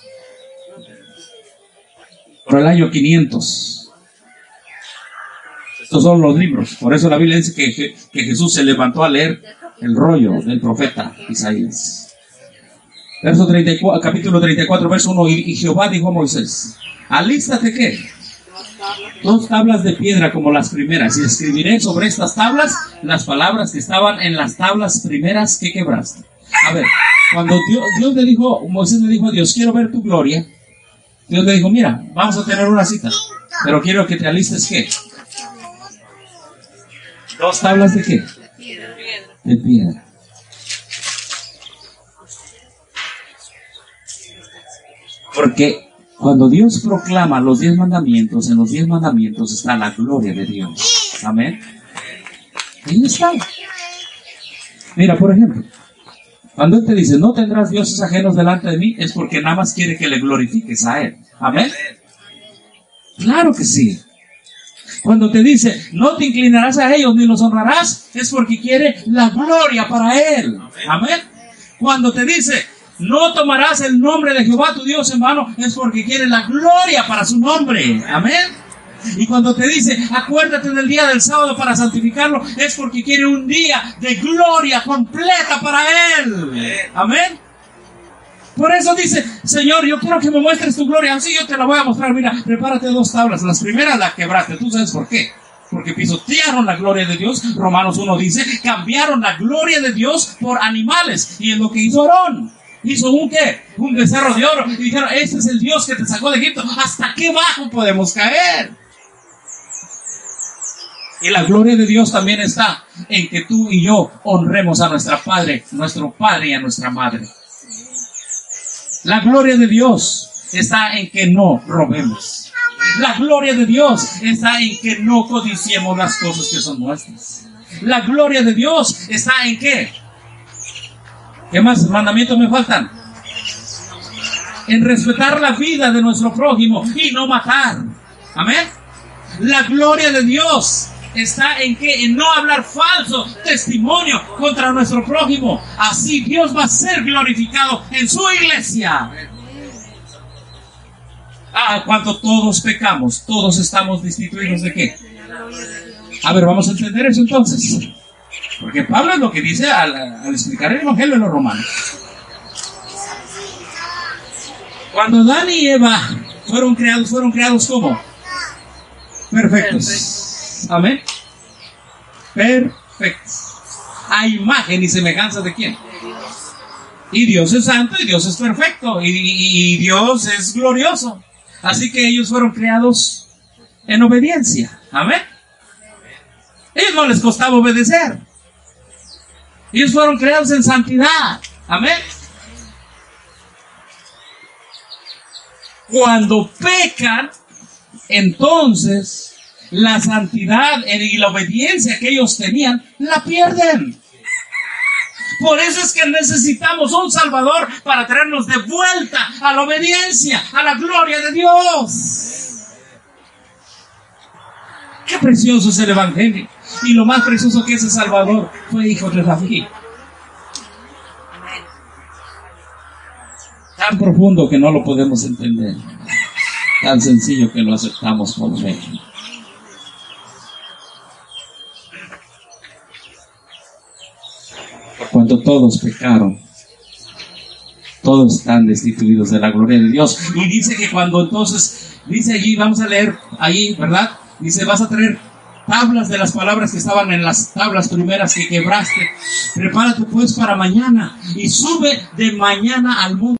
Por el año 500. Estos son los libros. Por eso la Biblia dice que Jesús se levantó a leer el rollo del profeta Isaías. Capítulo 34, verso 1. Y Jehová dijo a Moisés, alístate ¿qué? 2 tablas de piedra como las primeras, y escribiré sobre estas tablas las palabras que estaban en las tablas primeras que quebraste. A ver, cuando Dios le dijo, Moisés le dijo a Dios, quiero ver tu gloria, Dios le dijo, mira, vamos a tener una cita, pero quiero que te alistes ¿qué? 2 tablas de ¿qué? De piedra. Porque cuando Dios proclama los 10 mandamientos, en los 10 mandamientos está la gloria de Dios. Amén. Ahí está. Mira, por ejemplo, cuando Él te dice, no tendrás dioses ajenos delante de mí, es porque nada más quiere que le glorifiques a Él. Amén. Claro que sí. Cuando te dice, no te inclinarás a ellos ni los honrarás, es porque quiere la gloria para Él. Amén. Cuando te dice, no tomarás el nombre de Jehová tu Dios en vano, es porque quiere la gloria para su nombre. Amén. Y cuando te dice, acuérdate del día del sábado para santificarlo, es porque quiere un día de gloria completa para Él. Amén. Por eso dice, Señor, yo quiero que me muestres tu gloria. Así yo te la voy a mostrar. Mira, prepárate 2 tablas. Las primeras las quebraste. ¿Tú sabes por qué? Porque pisotearon la gloria de Dios. Romanos 1 dice, cambiaron la gloria de Dios por animales. Y es lo que hizo Aarón. Hizo un ¿qué? Un becerro de oro. Y dijeron, este es el Dios que te sacó de Egipto. ¿Hasta qué bajo podemos caer? Y la gloria de Dios también está en que tú y yo honremos a nuestro padre y a nuestra madre. La gloria de Dios está en que no robemos. La gloria de Dios está en que no codiciemos las cosas que son nuestras. La gloria de Dios está en ¿qué? ¿Qué más mandamientos me faltan? En respetar la vida de nuestro prójimo y no matar. Amén. La gloria de Dios está en que en no hablar falso testimonio contra nuestro prójimo. Así Dios va a ser glorificado en su iglesia. Cuando todos pecamos, todos estamos destituidos de ¿qué? A ver, vamos a entender eso entonces. Porque Pablo es lo que dice al explicar el Evangelio de los Romanos. Cuando Adán y Eva fueron creados ¿cómo? Perfectos. Amén. Perfectos. A imagen y semejanza de ¿quién? Y Dios es santo y Dios es perfecto y Dios es glorioso. Así que ellos fueron creados en obediencia. Amén. Ellos no les costaba obedecer. Ellos fueron creados en santidad. Amén. Cuando pecan, entonces la santidad y la obediencia que ellos tenían, la pierden. Por eso es que necesitamos un Salvador para traernos de vuelta a la obediencia, a la gloria de Dios. Qué precioso es el Evangelio. Y lo más precioso que ese Salvador fue hijo de David. Tan profundo que no lo podemos entender. Tan sencillo que lo aceptamos por fe. Por cuanto todos pecaron, todos están destituidos de la gloria de Dios. Y dice que cuando entonces, dice allí, vamos a leer ahí, ¿verdad? Dice, vas a traer tablas de las palabras que estaban en las tablas primeras que quebraste. Prepárate pues para mañana y sube de mañana al monte